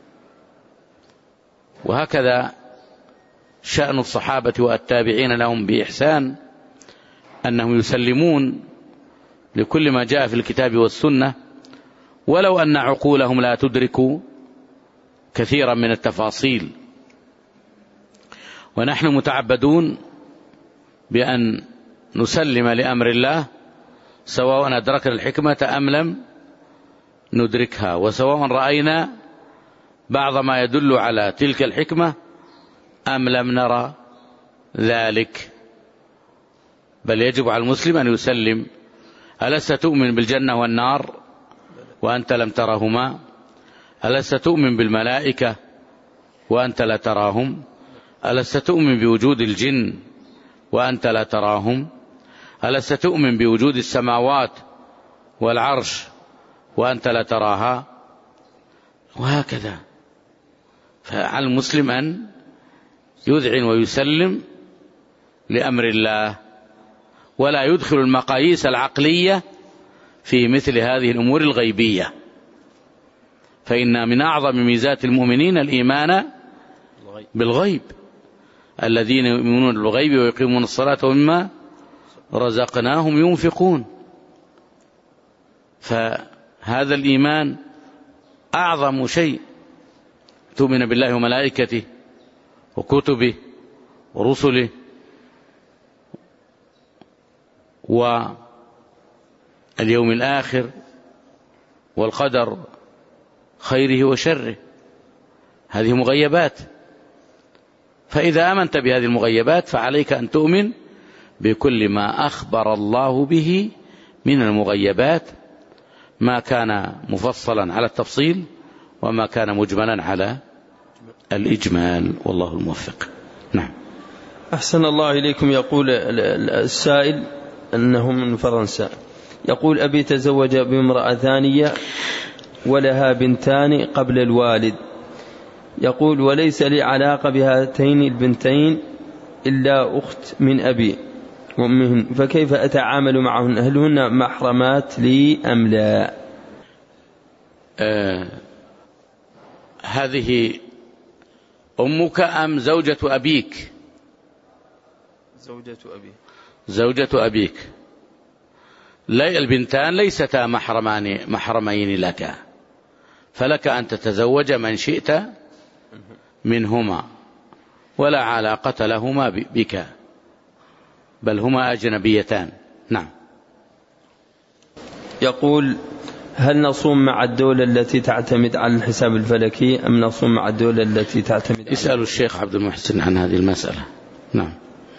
وهكذا شأن الصحابة والتابعين لهم بإحسان أنهم يسلمون لكل ما جاء في الكتاب والسنة، ولو أن عقولهم لا تدرك كثيرا من التفاصيل. ونحن متعبدون بأن نسلم لأمر الله سواء أدركنا الحكمة أم لم ندركها، وسواء رأينا بعض ما يدل على تلك الحكمة أم لم نرى ذلك. بل يجب على المسلم أن يسلم. ألست تؤمن بالجنة والنار وأنت لم ترهما؟ ألست تؤمن بالملائكة وأنت لا تراهم؟ ألست تؤمن بوجود الجن وأنت لا تراهم؟ ألست تؤمن بوجود السماوات والعرش وأنت لا تراها؟ وهكذا. فعلى المسلم أن يذعن ويسلم لأمر الله، ولا يدخل المقاييس العقلية في مثل هذه الأمور الغيبية. فإن من أعظم ميزات المؤمنين الإيمان بالغيب، الذين يؤمنون بالغيب ويقيمون الصلاة ومما رزقناهم ينفقون. فهذا الإيمان أعظم شيء، تؤمن بالله وملائكته وكتبه ورسله واليوم الآخر والقدر خيره وشره. هذه مغيبات. فإذا آمنت بهذه المغيبات فعليك أن تؤمن بكل ما أخبر الله به من المغيبات، ما كان مفصلا على التفصيل وما كان مجملا على الإجمال، والله الموفق. نعم. أحسن الله إليكم. يقول السائل أنه من فرنسا، يقول أبي تزوج بامرأة ثانية ولها بنتان قبل الوالد، يقول وليس لي علاقة بهاتين البنتين إلا أخت من أبي وأمهن، فكيف أتعامل معهن؟ هل هن محرمات لي أم لا؟ هذه أمك أم زوجة أبيك؟ زوجة أبيك. البنتان ليستا محرمين لك، فلك أن تتزوج من شئت منهما، ولا علاقة لهما بك، بل هما أجنبيتان. نعم. يقول هل نصوم مع الدولة التي تعتمد على الحساب الفلكي أم نصوم مع الدولة التي تعتمد؟ اسألوا الشيخ عبد المحسن عن هذه المسألة. نعم.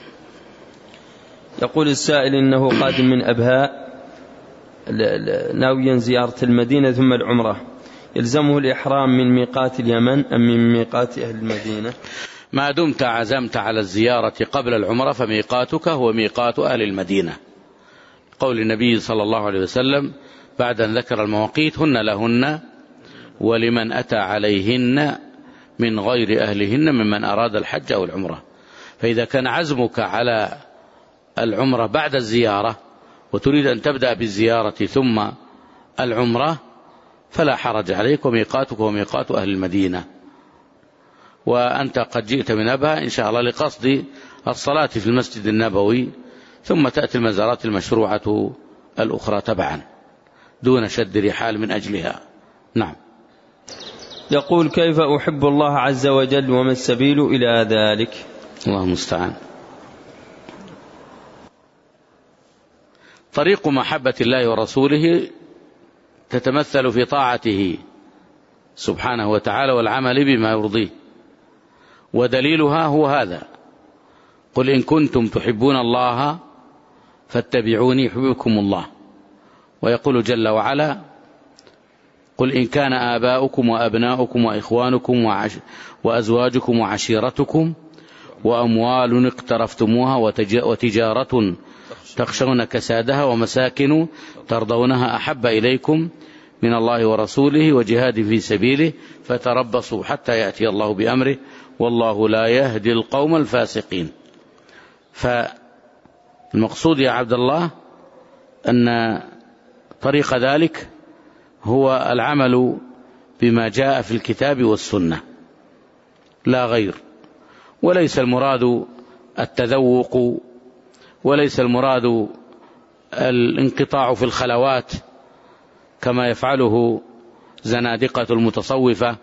يقول السائل إنه قادم من أبهاء ناويا زيارة المدينة ثم العمرة، يلزمه الإحرام من ميقات اليمن أم من ميقات أهل المدينة؟ ما دمت عزمت على الزيارة قبل العمرة فميقاتك هو ميقات أهل المدينة، قول النبي صلى الله عليه وسلم بعد أن ذكر المواقيت هن لهن ولمن أتى عليهن من غير أهلهن ممن أراد الحج أو العمرة. فإذا كان عزمك على العمرة بعد الزيارة وتريد أن تبدأ بالزيارة ثم العمرة فلا حرج عليك، وميقاتك وميقات أهل المدينة. وأنت قد جئت من أبها إن شاء الله لقصد الصلاة في المسجد النبوي، ثم تأتي المزارات المشروعة الأخرى تبعا دون شد رحال من أجلها. نعم. يقول كيف أحب الله عز وجل وما السبيل إلى ذلك؟ الله المستعان. طريق محبة الله ورسوله تتمثل في طاعته سبحانه وتعالى والعمل بما يرضيه، ودليلها هو هذا: قل إن كنتم تحبون الله فاتبعوني يحببكم الله. ويقول جل وعلا: قل إن كان آباؤكم وأبناؤكم وإخوانكم وأزواجكم وعشيرتكم وأموال اقترفتموها وتجارة تخشون كسادها ومساكن ترضونها أحب إليكم من الله ورسوله وجهاد في سبيله فتربصوا حتى يأتي الله بأمره والله لا يهدي القوم الفاسقين. فالمقصود يا عبد الله أن طريق ذلك هو العمل بما جاء في الكتاب والسنة لا غير، وليس المراد التذوق، وليس المراد الانقطاع في الخلوات كما يفعله زنادقة المتصوفة،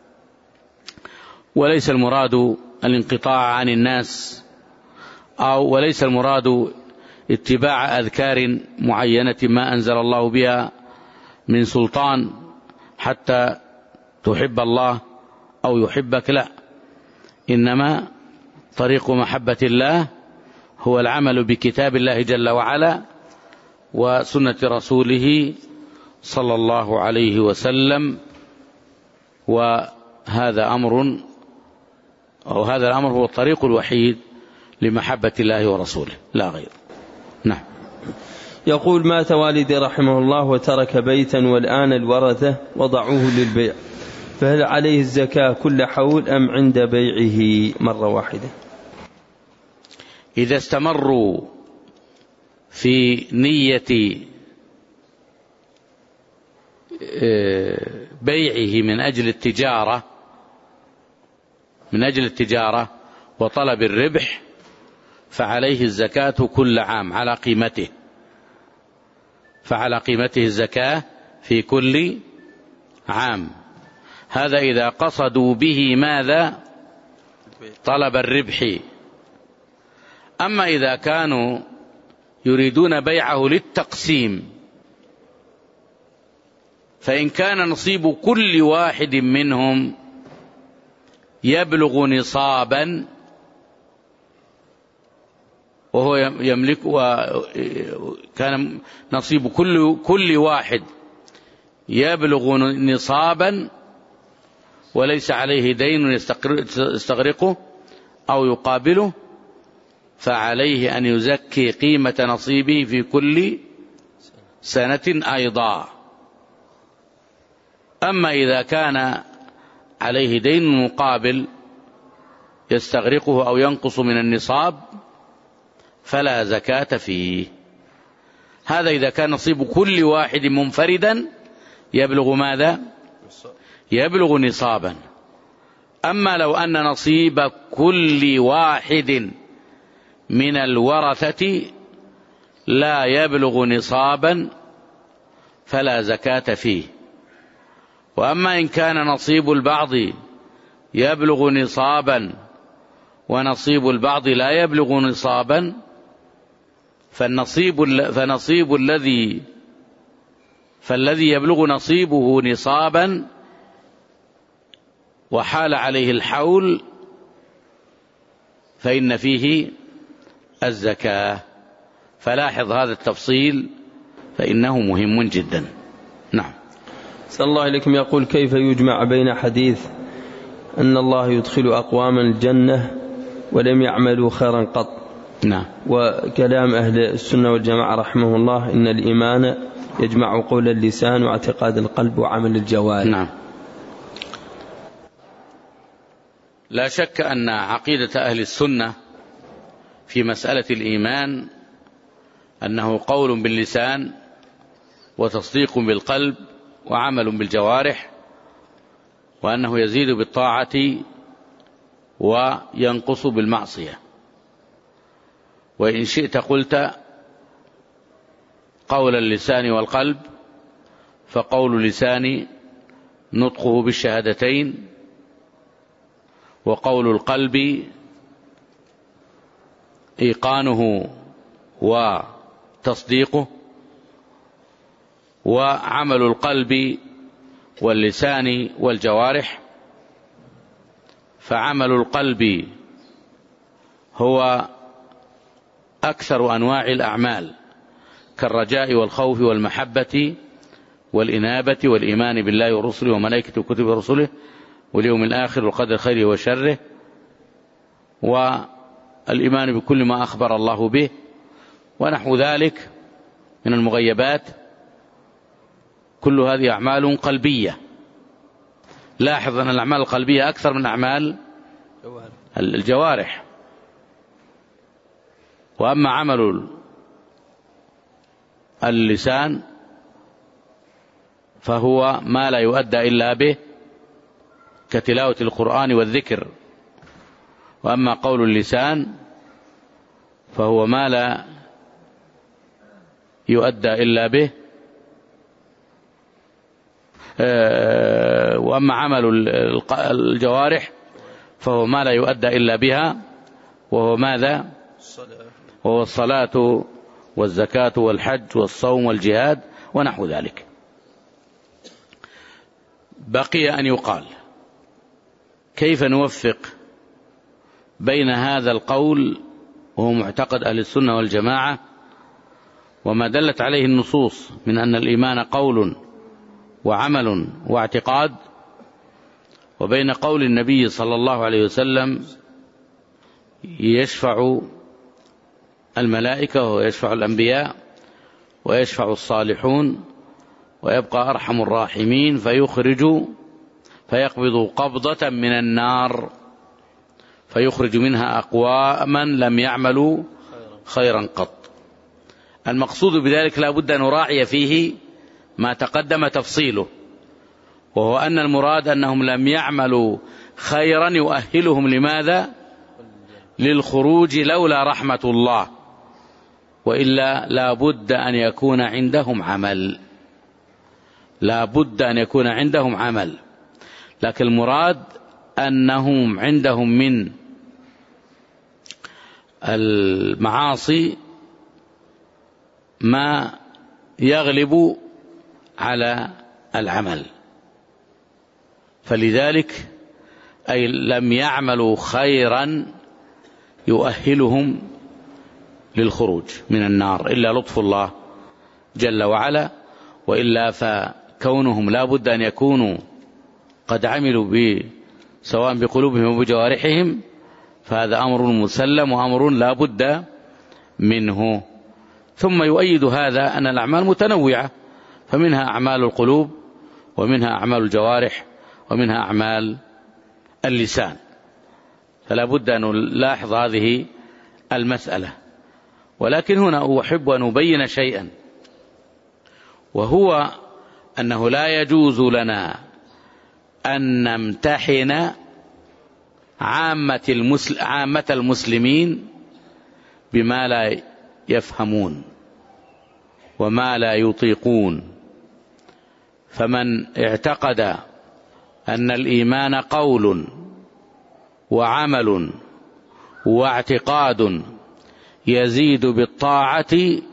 وليس المراد الانقطاع عن الناس، وليس المراد اتباع أذكار معينة ما أنزل الله بها من سلطان حتى تحب الله أو يحبك، لا، إنما طريق محبة الله هو العمل بكتاب الله جل وعلا وسنة رسوله صلى الله عليه وسلم، وهذا الأمر هو الطريق الوحيد لمحبة الله ورسوله لا غير. نعم. يقول: مات والدي رحمه الله وترك بيتا والآن الورثة وضعوه للبيع، فهل عليه الزكاة كل حول أم عند بيعه مرة واحدة؟ إذا استمروا في نية بيعه من أجل التجارة وطلب الربح فعليه الزكاة كل عام على قيمته، فعلى قيمته الزكاة في كل عام. هذا إذا قصدوا به ماذا؟ طلب الربح. أما إذا كانوا يريدون بيعه للتقسيم فإن كان نصيب كل واحد منهم يبلغ نصابا وهو يملك، وكان نصيب كل واحد يبلغ نصابا وليس عليه دين يستغرقه أو يقابله، فعليه أن يزكي قيمة نصيبه في كل سنة أيضا. أما إذا كان عليه دين مقابل يستغرقه أو ينقص من النصاب فلا زكاة فيه. هذا إذا كان نصيب كل واحد منفردا يبلغ ماذا؟ يبلغ نصابا. أما لو أن نصيب كل واحد من الورثة لا يبلغ نصابا فلا زكاة فيه. وأما إن كان نصيب البعض يبلغ نصابا ونصيب البعض لا يبلغ نصابا فالذي يبلغ نصيبه نصابا وحال عليه الحول فإن فيه الزكاة. فلاحظ هذا التفصيل فإنه مهم جدا. نعم. صلى الله عليكم. يقول: كيف يجمع بين حديث أن الله يدخل أقواما الجنة ولم يعملوا خيرا قط، نعم، وكلام أهل السنة والجماعة رحمه الله إن الإيمان يجمع قول اللسان واعتقاد القلب وعمل الجوارح؟ نعم. لا شك أن عقيدة أهل السنة في مسألة الإيمان أنه قول باللسان وتصديق بالقلب وعمل بالجوارح، وأنه يزيد بالطاعة وينقص بالمعصية. وإن شئت قلت قول اللسان والقلب، فقول اللسان نطقه بالشهادتين، وقول القلب إيقانه وتصديقه، وعمل القلب واللسان والجوارح. فعمل القلب هو أكثر أنواع الأعمال، كالرجاء والخوف والمحبة والإنابة والإيمان بالله ورسله وملائكته وكتبه ورسله واليوم الآخر والقدر خيره وشره، والإيمان بكل ما أخبر الله به ونحو ذلك من المغيبات. كل هذه أعمال قلبية. لاحظ أن الأعمال القلبية أكثر من أعمال الجوارح. وأما عمل اللسان فهو ما لا يؤدى إلا به كتلاوة القرآن والذكر. وأما قول اللسان فهو ما لا يؤدى إلا به. وأما عمل الجوارح فهو ما لا يؤدى إلا بها، وهو ماذا؟ وهو الصلاة والزكاة والحج والصوم والجهاد ونحو ذلك. بقي أن يقال كيف نوفق بين هذا القول وهو معتقد أهل السنة والجماعة وما دلت عليه النصوص من أن الإيمان قول وعمل واعتقاد، وبين قول النبي صلى الله عليه وسلم يشفع الملائكة ويشفع الأنبياء ويشفع الصالحون ويبقى أرحم الراحمين فيقبض قبضة من النار فيخرج منها أقواما لم يعملوا خيرا قط. المقصود بذلك لا بد أن نراعي فيه ما تقدم تفصيله، وهو أن المراد أنهم لم يعملوا خيرا يؤهلهم لماذا؟ للخروج لولا رحمة الله، وإلا لا بد أن يكون عندهم عمل، لا بد أن يكون عندهم عمل. لكن المراد أنهم عندهم من المعاصي ما يغلب على العمل، فلذلك أي لم يعملوا خيرا يؤهلهم للخروج من النار إلا لطف الله جل وعلا، وإلا فكونهم لا بد أن يكونوا قد عملوا سواء بقلوبهم وبجوارحهم فهذا أمر مسلم وأمر لا بد منه. ثم يؤيد هذا أن الأعمال متنوعة، فمنها أعمال القلوب ومنها أعمال الجوارح ومنها أعمال اللسان، فلا بد أن نلاحظ هذه المسألة. ولكن هنا أحب أن أبين شيئا، وهو أنه لا يجوز لنا أن نمتحن عامة المسلمين بما لا يفهمون وما لا يطيقون. فمن اعتقد أن الإيمان قول وعمل واعتقاد يزيد بالطاعة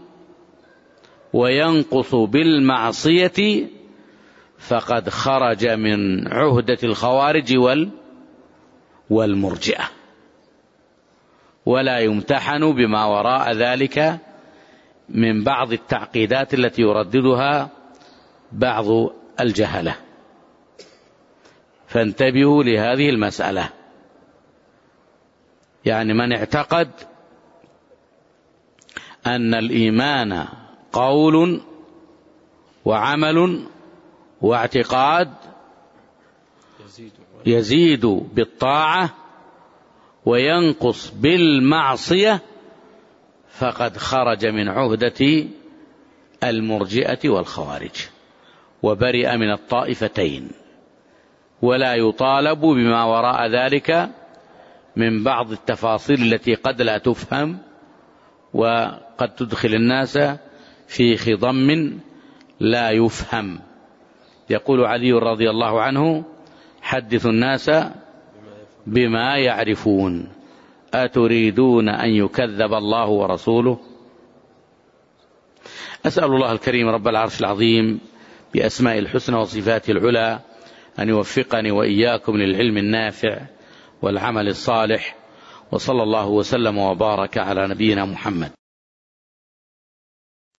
وينقص بالمعصية فقد خرج من عهدة الخوارج والمرجئة، ولا يمتحن بما وراء ذلك من بعض التعقيدات التي يرددها بعض الجهلة. فانتبهوا لهذه المسألة. يعني من اعتقد أن الإيمان قول وعمل واعتقاد يزيد بالطاعة وينقص بالمعصية فقد خرج من عهدة المرجئة والخوارج وبرئ من الطائفتين، ولا يطالب بما وراء ذلك من بعض التفاصيل التي قد لا تفهم وقد تدخل الناس في خضم لا يفهم. يقول علي رضي الله عنه: حدثوا الناس بما يعرفون أتريدون أن يكذب الله ورسوله. أسأل الله الكريم رب العرش العظيم بأسماء الحسنى وصفاته العلى أن يوفقني وإياكم للعلم النافع والعمل الصالح، وصلى الله وسلم وبارك على نبينا محمد.